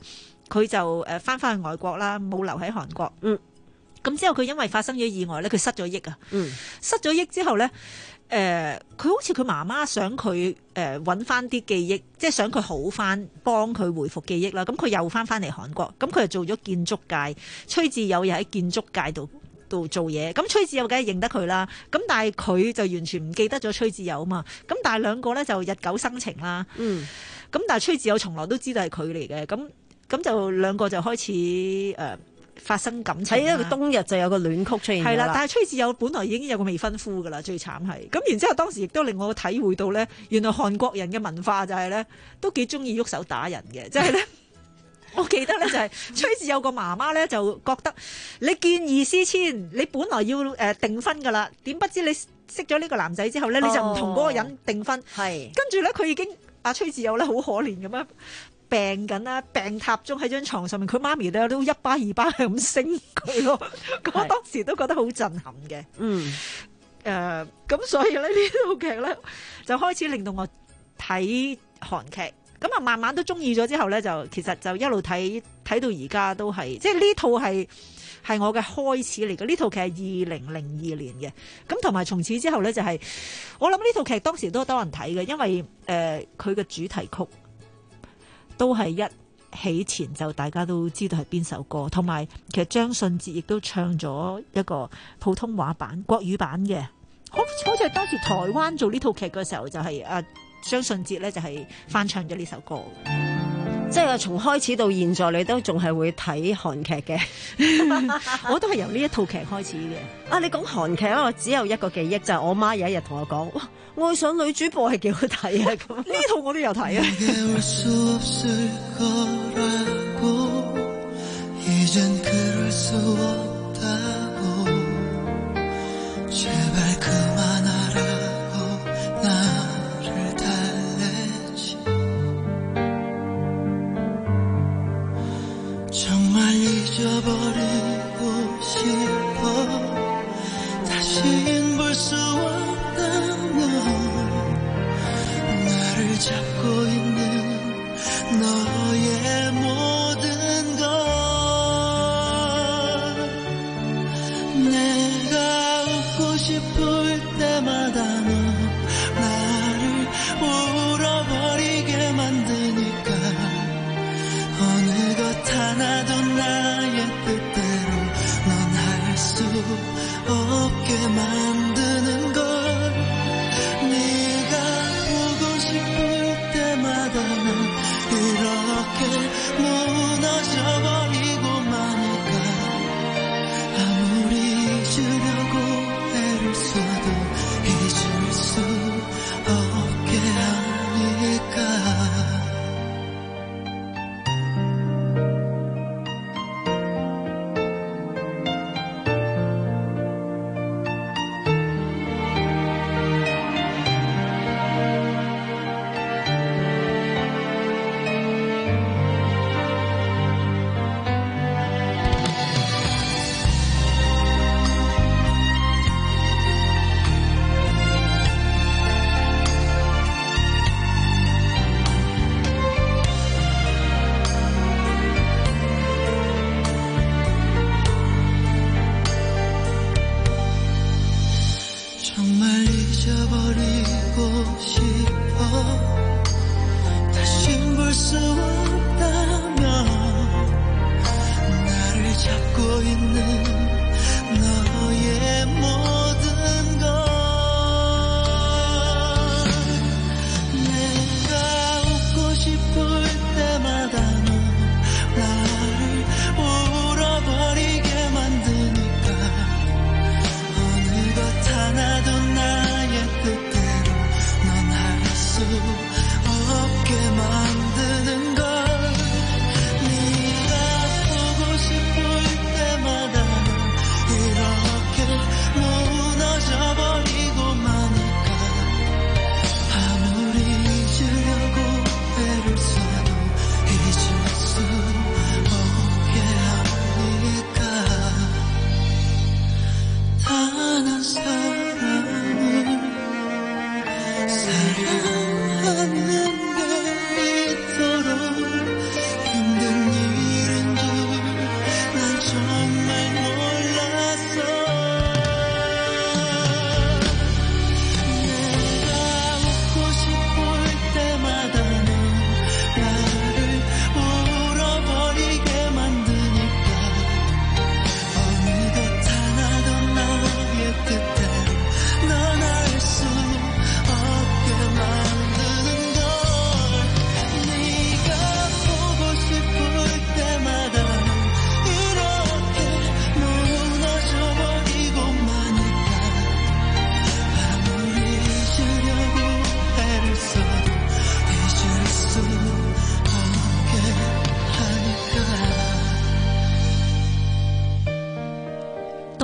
佢就誒翻返去外國啦，冇留喺韓國。 嗯， 咁之後佢因為發生咗意外咧，佢失咗憶啊。 嗯， 失咗憶之後咧，誒、呃、佢好似佢媽媽想佢誒揾翻啲記憶，即係想佢好翻，幫佢回復記憶啦。咁佢又翻翻嚟韓國，咁佢就做咗建築界，崔智友又喺建築界度度做嘢。咁崔智友梗係認得佢啦，咁但係佢就完全唔記得咗崔智友啊嘛。咁但係兩個咧就日久生情啦。 嗯， 咁但係崔智友從來都知道係佢嚟嘅，咁咁就兩個就開始誒、呃、發生感情。 喺一個冬日就有個戀曲出現係啦，但係崔智友本來已經有個未婚夫噶啦，最慘係。咁然之後當時亦都令我體會到咧，原來韓國人嘅文化就係咧都幾中意喐手打人嘅，即係咧。我記得咧就係崔智友個媽媽咧就覺得你見異思遷，你本來要誒訂婚噶啦，點不知你識咗呢個男仔之後咧，你就唔同嗰個人訂婚。係、哦，跟住咧佢已經阿崔智友咧好可憐咁樣病緊啦，病榻中喺張床上面，佢媽咪咧都一巴二巴係咁升佢咯。咁我當時都覺得好震撼嘅。嗯，誒、呃，咁所以咧呢套劇咧就開始令到我睇韓劇。咁啊，慢慢都中意咗之後咧，就其實就一路睇睇到而家都係，即係呢套係係我嘅開始嚟嘅。呢套劇係二零零二年嘅，咁同埋從此之後咧就係、是、我諗呢套劇當時都多人睇嘅，因為誒佢嘅主題曲都係一起前就大家都知道係邊首歌，同埋其實張信哲亦都唱咗一個普通話版、國語版嘅，好好似係當時台灣做呢套劇嘅時候就係、是、啊。張信哲咧就係翻唱咗呢首歌， 即係從開始到現在，你都仲係會睇韓劇嘅。 我都係由呢一套劇開始嘅。 啊，你講韓劇咧，我只有一個記憶，就係、是、我媽有一日同我講，哇，愛上女主播係幾好睇啊！咁呢套我都有睇啊。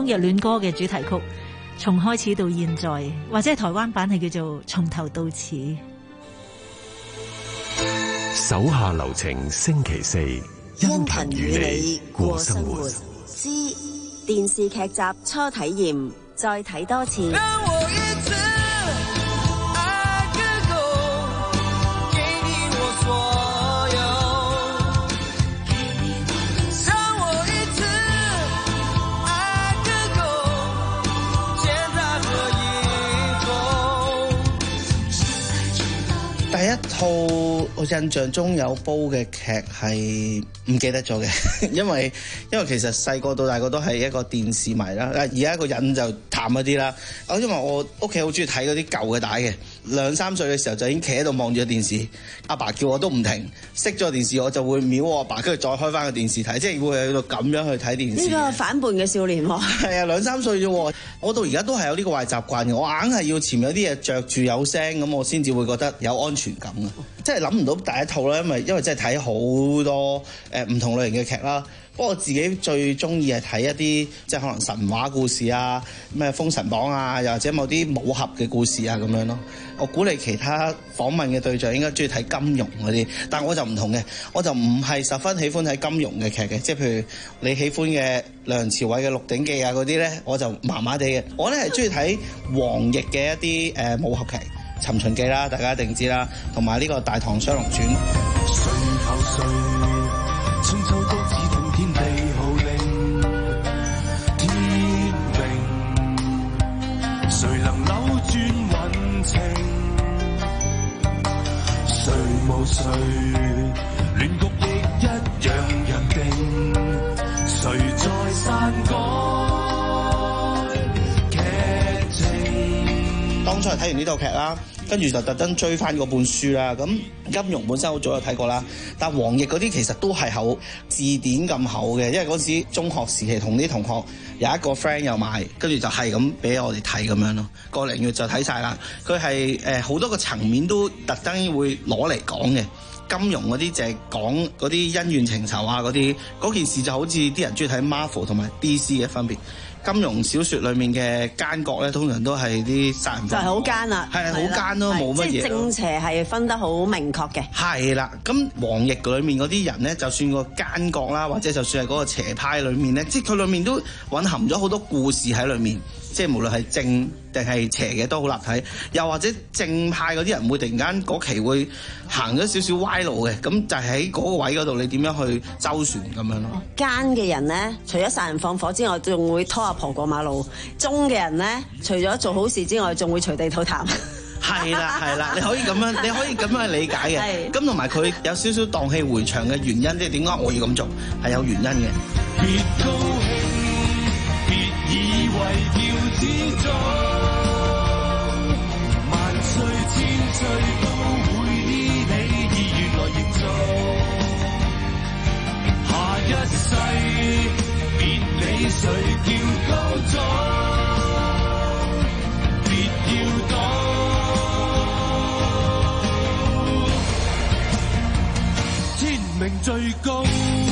熱戀歌嘅主題曲，從開始到現在，或者台灣版係叫做從頭到此。 手下留情星期四， 因勤與你過生活之電視劇集初體驗，再睇多次。 第一套我印象中有煲嘅劇係唔記得咗嘅，因為因為其實細個到大個都係一個電視迷啦。而家個癮就淡一啲啦。因為我屋企好中意睇嗰啲舊嘅帶嘅，兩三歲嘅時候就已經企喺度望住個電視，阿爸叫我都唔停，熄咗電視我就會瞄我阿爸，跟住再開翻個電視睇，即係會喺度咁樣去睇電視。 呢個反叛嘅少年喎。係啊，兩三歲啫喎，我到而家都係有呢個壞習慣嘅，我硬係要前面有啲嘢着住有聲咁，我先至會覺得有安全感啊！即係諗唔到第一套啦，因為因為真係睇好多誒唔、呃、同類型嘅劇啦。不過我自己最中意係睇一啲即係可能神話故事啊，咩封神榜啊，又或者某啲武俠嘅故事啊咁樣咯。我估你其他訪問嘅對象應該中意睇金庸嗰啲，但我就唔同嘅，我就唔係十分喜歡睇金庸嘅劇嘅，即係譬如你喜歡嘅梁朝偉嘅《鹿鼎記》啊嗰啲咧，我就麻麻地嘅。我咧係中意睇黃易嘅一啲誒、呃、武俠劇，《尋秦記》啦，大家一定知啦，同埋呢個《大唐雙龍傳》。誰靠誰？春秋都只聽天地號令，天命，誰能扭轉運程？誰無誰，亂局亦一樣人定，誰在篡改劇情？當初係睇完呢套劇啦，跟住就特登追翻嗰本書啦。咁金庸本身好早就睇過啦，但黃易嗰啲其實都係厚字典咁厚嘅，因為嗰時中學時期同啲同學有一個 friend 又買，跟住就係咁俾我哋睇咁樣咯。個零月就睇晒啦。佢係誒好多個層面都特登會攞嚟講嘅。金庸嗰啲就係講嗰啲恩怨情仇啊，嗰啲嗰件事就好似啲人中意睇 Marvel 同埋 D C 嘅分別。金庸小説裏面嘅奸角咧，通常都係啲殺人犯， 就係好奸啦， 係好奸咯，冇乜嘢。即係正邪係分得好明確嘅。 係啦，咁黃易裏面嗰啲人咧，就算個奸角啦，或者就算係嗰個邪派裏面咧，即係佢裏面都蘊含咗好多故事喺裏面。即係無論係正定係邪嘅都好立體，又或者正派嗰啲人會突然間嗰期會行咗少少歪路嘅，咁就喺嗰個位嗰度，你點樣去周旋咁樣咯？ 奸嘅人咧，除咗殺人放火之外，仲會拖阿婆過馬路；忠嘅人咧，除咗做好事之外，仲會隨地吐痰。 係啦係啦，你可以咁樣，你可以咁樣去理解嘅。咁同埋佢有少少蕩氣迴腸嘅原因，即係點解我要咁做，係有原因嘅。別高興，別以為要自重，萬歲千歲都會依你意願來營造。下一世別理誰叫高壯，別要擋。命最高。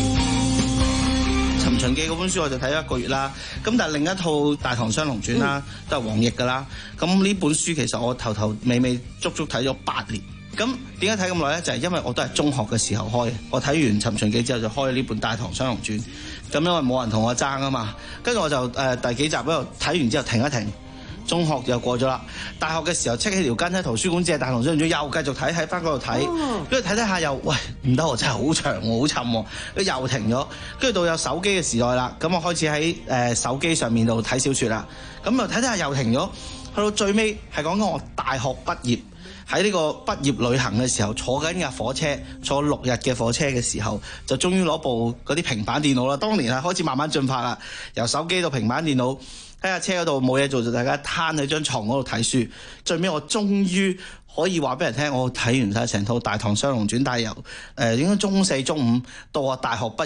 尋秦記嗰本書我就睇咗一個月啦，咁但係另一套《大唐雙龍傳》啦，都係黃易噶啦。咁呢本書其實我頭頭尾尾足足睇咗八年。咁點解睇咁耐咧？就係、是、因為我都係中學嘅時候開，我睇完尋秦記之後就開咗呢本《大唐雙龍傳》。咁因為冇人同我爭啊嘛，跟住我就誒、呃、第幾集喺度睇完之後停一停。中學就過咗啦，大學嘅時候戚起條筋喺圖書館借《大唐雙龍傳》又繼續睇，喺翻嗰度睇，跟住睇睇下又喂唔得喎，真係好長喎，好沉喎，跟住又停咗，跟住到有手機嘅時代啦，咁我開始喺誒、呃、手機上面度睇小説啦，咁啊睇睇下又停咗，去到最尾係講緊我大學畢業喺呢個畢業旅行嘅時候，坐緊架火車，坐六日嘅火車嘅時候，就終於攞部嗰啲平板電腦啦。當年係開始慢慢進化啦，由手機到平板電腦。喺架車嗰度冇嘢做，就大家攤喺張床嗰度睇書。最尾我終於可以話俾人聽，我睇完晒成套《大唐雙龍傳》，但係由誒應該中四、中五到我大學畢業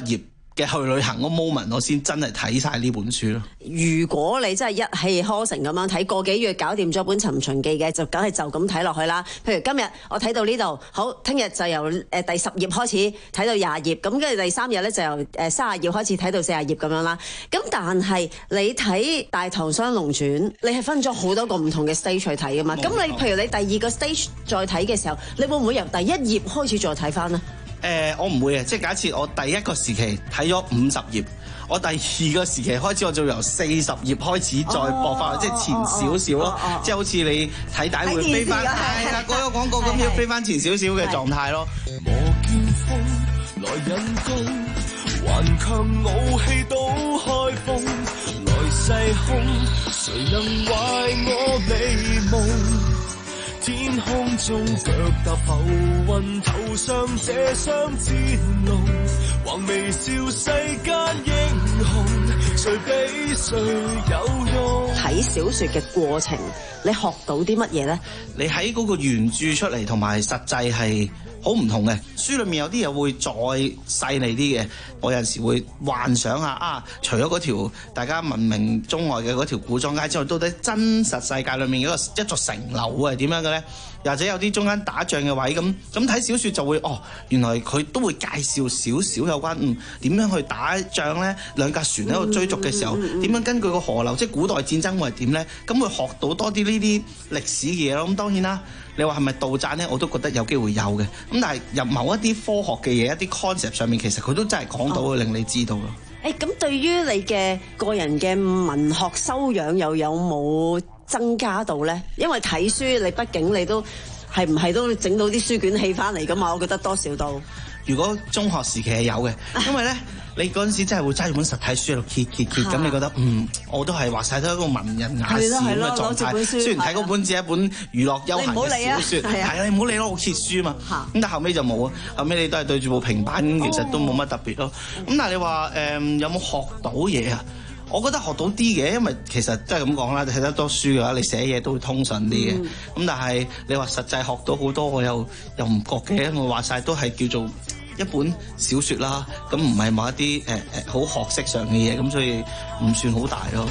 嘅去旅行嗰 moment，我先真係睇晒呢本書咯。 如果你真係一氣呵成咁樣睇，個幾月搞掂咗本《尋秦記》嘅，就梗係就咁睇落去啦。譬如今日我睇到呢度，好，聽日就由誒第十頁開始睇到廿頁，咁跟住第三日咧就由誒三十頁開始睇到四十頁咁樣啦。咁但係你睇《大唐雙龍傳》，你係分咗好多個唔同嘅 stage 去睇噶嘛？咁你譬如你第二個 stage 再睇嘅時候，你會唔會由第一頁開始再睇翻呢？ 誒、呃，我唔會嘅，即係假設我第一個時期睇咗五十頁，我第二個時期開始我就由四十頁開始再播翻，哦、即係前少少咯，哦哦哦、即係好似你睇大會飛翻，係啦，嗰個廣告咁要飛翻前少少嘅狀態咯。 磨劍鋒來引弓，頑強武器都開封，來勢凶，誰能壞我美夢？天空中腳踏浮雲，頭上這雙戰龍，橫微笑世間英雄，誰比誰有用？ 睇小說嘅過程，你學到啲乜嘢呢？ 你喺嗰個原著出嚟同埋實際係好唔同嘅，書裏面有啲嘢會再細膩啲嘅。我有陣時會幻想下啊，除咗嗰條大家聞名中外嘅嗰條古裝街之外，到底真實世界裏面一個一座城樓係點樣嘅咧？或者有啲中間打仗嘅位咁，咁睇小說就會哦，原來佢都會介紹少少有關嗯點樣去打仗咧，兩架船喺度追逐嘅時候，點、嗯嗯嗯、樣根據個河流，即係古代戰爭會係點咧？咁會學到多啲呢啲歷史嘅嘢咯。咁當然啦。你話係咪杜撰呢？我都覺得有機會有嘅。咁但係入某一啲科學嘅嘢，一啲 concept 上面，其實佢都真係講到，會令你知道咯。 誒，咁對於你嘅個人嘅文學修養又有冇增加到呢？因為睇書，你畢竟你都係唔係都整到啲書卷氣翻嚟㗎嘛？我覺得多少都。如果中學時期係有嘅，因為咧。你嗰陣時真係會揸住本實體書喺度揭揭揭，咁你覺得嗯，我都係話晒都係一個文人雅士咁嘅狀態。雖然睇嗰本只係一本娛樂休閒嘅小説，係啊，你唔好理咯，我揭書嘛。咁但係後尾就冇啊，後尾你都係對住部平板，其實都冇乜特別咯。咁但係你話誒、嗯、有冇學到嘢啊？我覺得學到啲嘅，因為其實真係咁講啦，睇得多書嘅話，你寫嘢都會通順啲嘅。咁、嗯、但係你話實際學到好多，我又又唔覺嘅，我話晒都係叫做一本小説啦，咁唔係某一啲誒誒好學識上嘅嘢，咁所以唔算好大咯。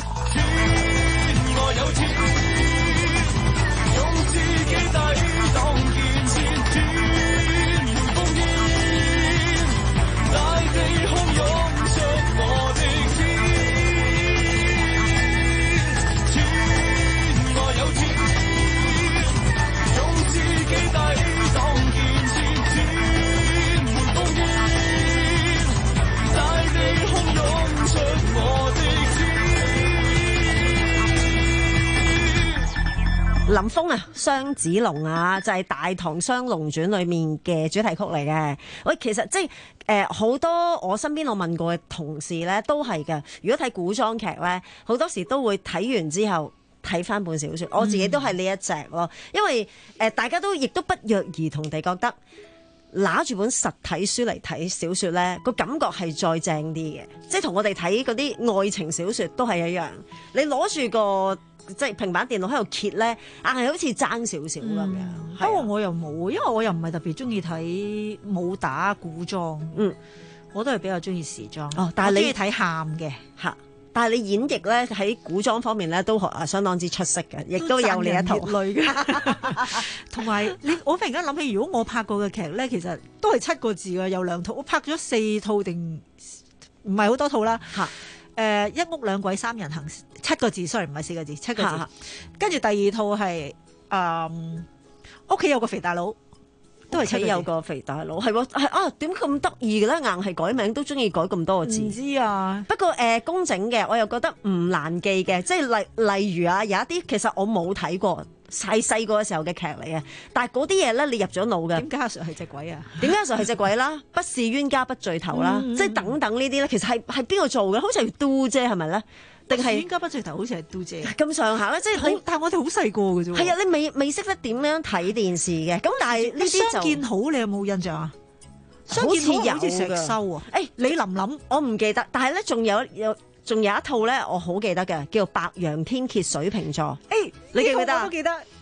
林峰啊，雙子龍啊，就係、是《大唐雙龍傳》裏面嘅主題曲嚟嘅。喂，其實即係誒好多我身邊我問過嘅同事咧，都係嘅。如果睇古裝劇咧，好多時都會睇完之後睇翻本小説。我自己都係呢一隻咯，因為誒、呃、大家都亦都不約而同地覺得拿住本實體書嚟睇小説咧，個感覺係再正啲嘅。即係同我哋睇嗰啲愛情小説都係一樣。你攞住個即係平板電腦喺度揭咧，硬係好似爭少少咁樣。 不過、嗯啊、我又冇，因為我又唔係特別中意睇武打古裝。嗯，我都係比較中意時裝。哦，但係你中意睇喊嘅嚇，但係你演繹咧喺古裝方面咧都啊相當之出色嘅，亦都有你一套類嘅。同埋你，我忽然間諗起，如果我拍過嘅劇咧，其實都係七個字嘅，有兩套。我拍咗四套定唔係好多套啦嚇。誒、呃、一屋兩鬼三人行，七個字 sorry 唔係四個字，七個字。跟住第二套係誒屋企有個肥大佬，都係七個字。有個肥大佬係喎，係啊，點咁得意嘅咧？硬係改名都中意改咁多個字。唔知啊。不過誒、呃、工整嘅，我又覺得唔難記嘅，即係例例如啊，有一啲其實我冇睇過。細細個嘅時候嘅劇嚟嘅，但係嗰啲嘢咧，你入咗腦嘅。點解阿 Sir 係隻鬼啊？點解阿 Sir 係隻鬼啦？不是冤家不聚頭啦，嗯、即係等等呢啲咧，其實係係邊個做嘅？好似係嘟姐係咪咧？定係冤家不聚頭？好似係嘟姐咁上下咧，即係你。但係我哋好細個嘅啫。係啊，你未未識得點樣睇電視嘅。咁但係呢啲就相見好，你有冇印象啊？相見好好似石修啊！誒、欸，李琳琳，我唔記得，但係咧仲有有。仲有一套咧，我好記得嘅，叫做《白羊天蠍水瓶座》。誒、欸，你記唔記得？我都記得。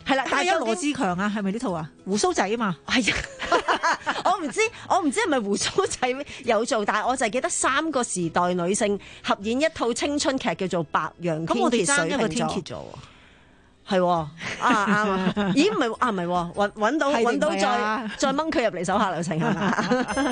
係啦， 但係有羅志強啊，係咪呢套啊？鬍鬚仔啊嘛， 係啊，我唔知我唔知係咪鬍鬚仔有做，但係我就係記得三個時代女性合演一套青春劇叫做《白羊天蠍水瓶座》。係啊啱啊！咦唔係啊唔係揾揾到揾到再再掹佢入嚟手下留情係嘛？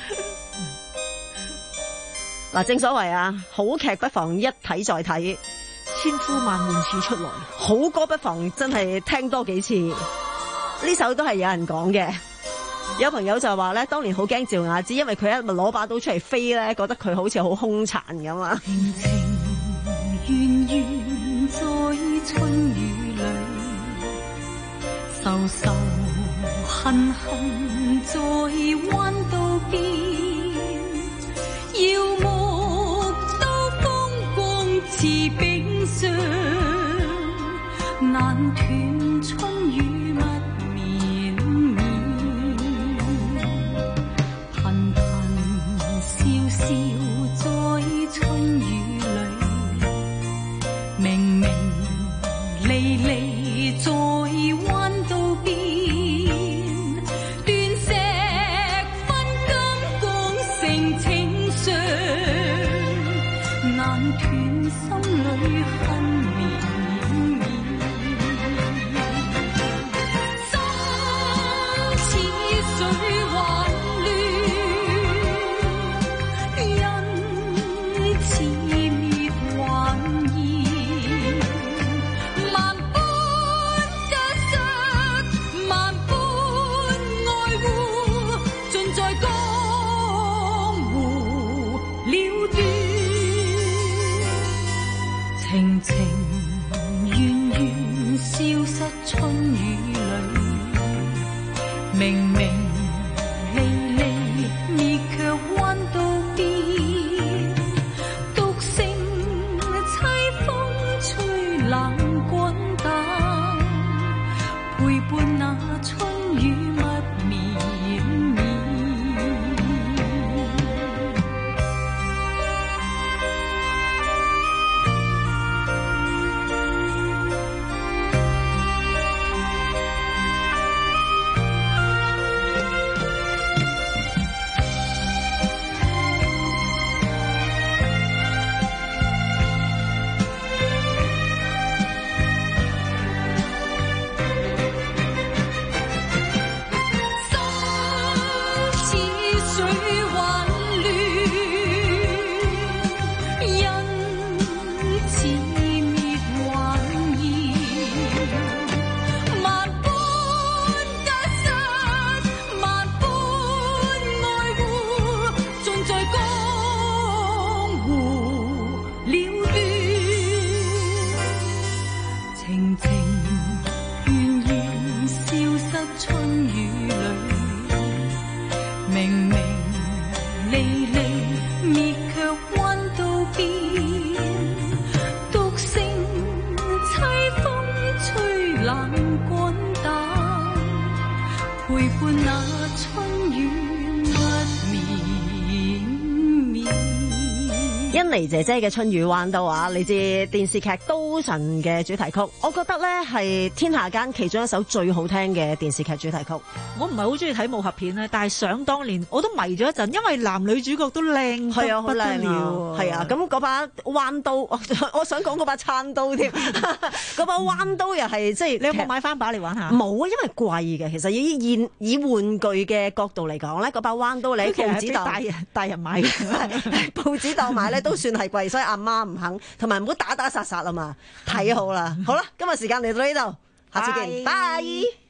嗱，正所謂啊，好劇不妨一睇再睇， 千呼萬喚始出來。 好歌不妨真係聽多幾次。呢首都係有人講嘅，有朋友就話咧，當年好驚趙雅芝，因為佢一攞把刀出嚟飛咧，覺得佢好似好兇殘咁啊。 情情怨怨在春雨裏，愁愁恨恨在彎道邊。耀目都風光似冰霜，難斷春雨密綿綿，頻頻笑笑在春雨裏，明明離離在彎道邊，斷石分金光成情，難斷心裏恨綿綿，心似水幻亂，人似滅幻煙，萬般得失，萬般愛護，盡在江湖了斷。情情怨怨消失春雨裏，明明離離滅卻彎道邊，獨剩凄風吹冷滾淡，陪伴那春雨密綿綿。 甄妮姐姐嘅《春雨彎道》啊，嚟自電視劇《刀神》嘅主題曲，我覺得咧係天下間其中一首最好聽嘅電視劇主題曲。 我唔係好中意睇武俠片咧，但係想當年我都迷咗一陣，因為男女主角都靚得不得了。 係啊，咁嗰把彎刀，我我想講嗰把餐刀添，嗰把彎刀又係即係你有冇買翻把嚟玩下？冇啊，因為貴嘅。其實以現以玩具嘅角度嚟講咧，嗰把彎刀你喺報紙檔大人大人買嘅，報紙檔買咧都算係貴，所以阿媽唔肯，同埋唔好打打殺殺啊嘛，睇好啦。好啦，今日時間嚟到呢度，下次見，拜。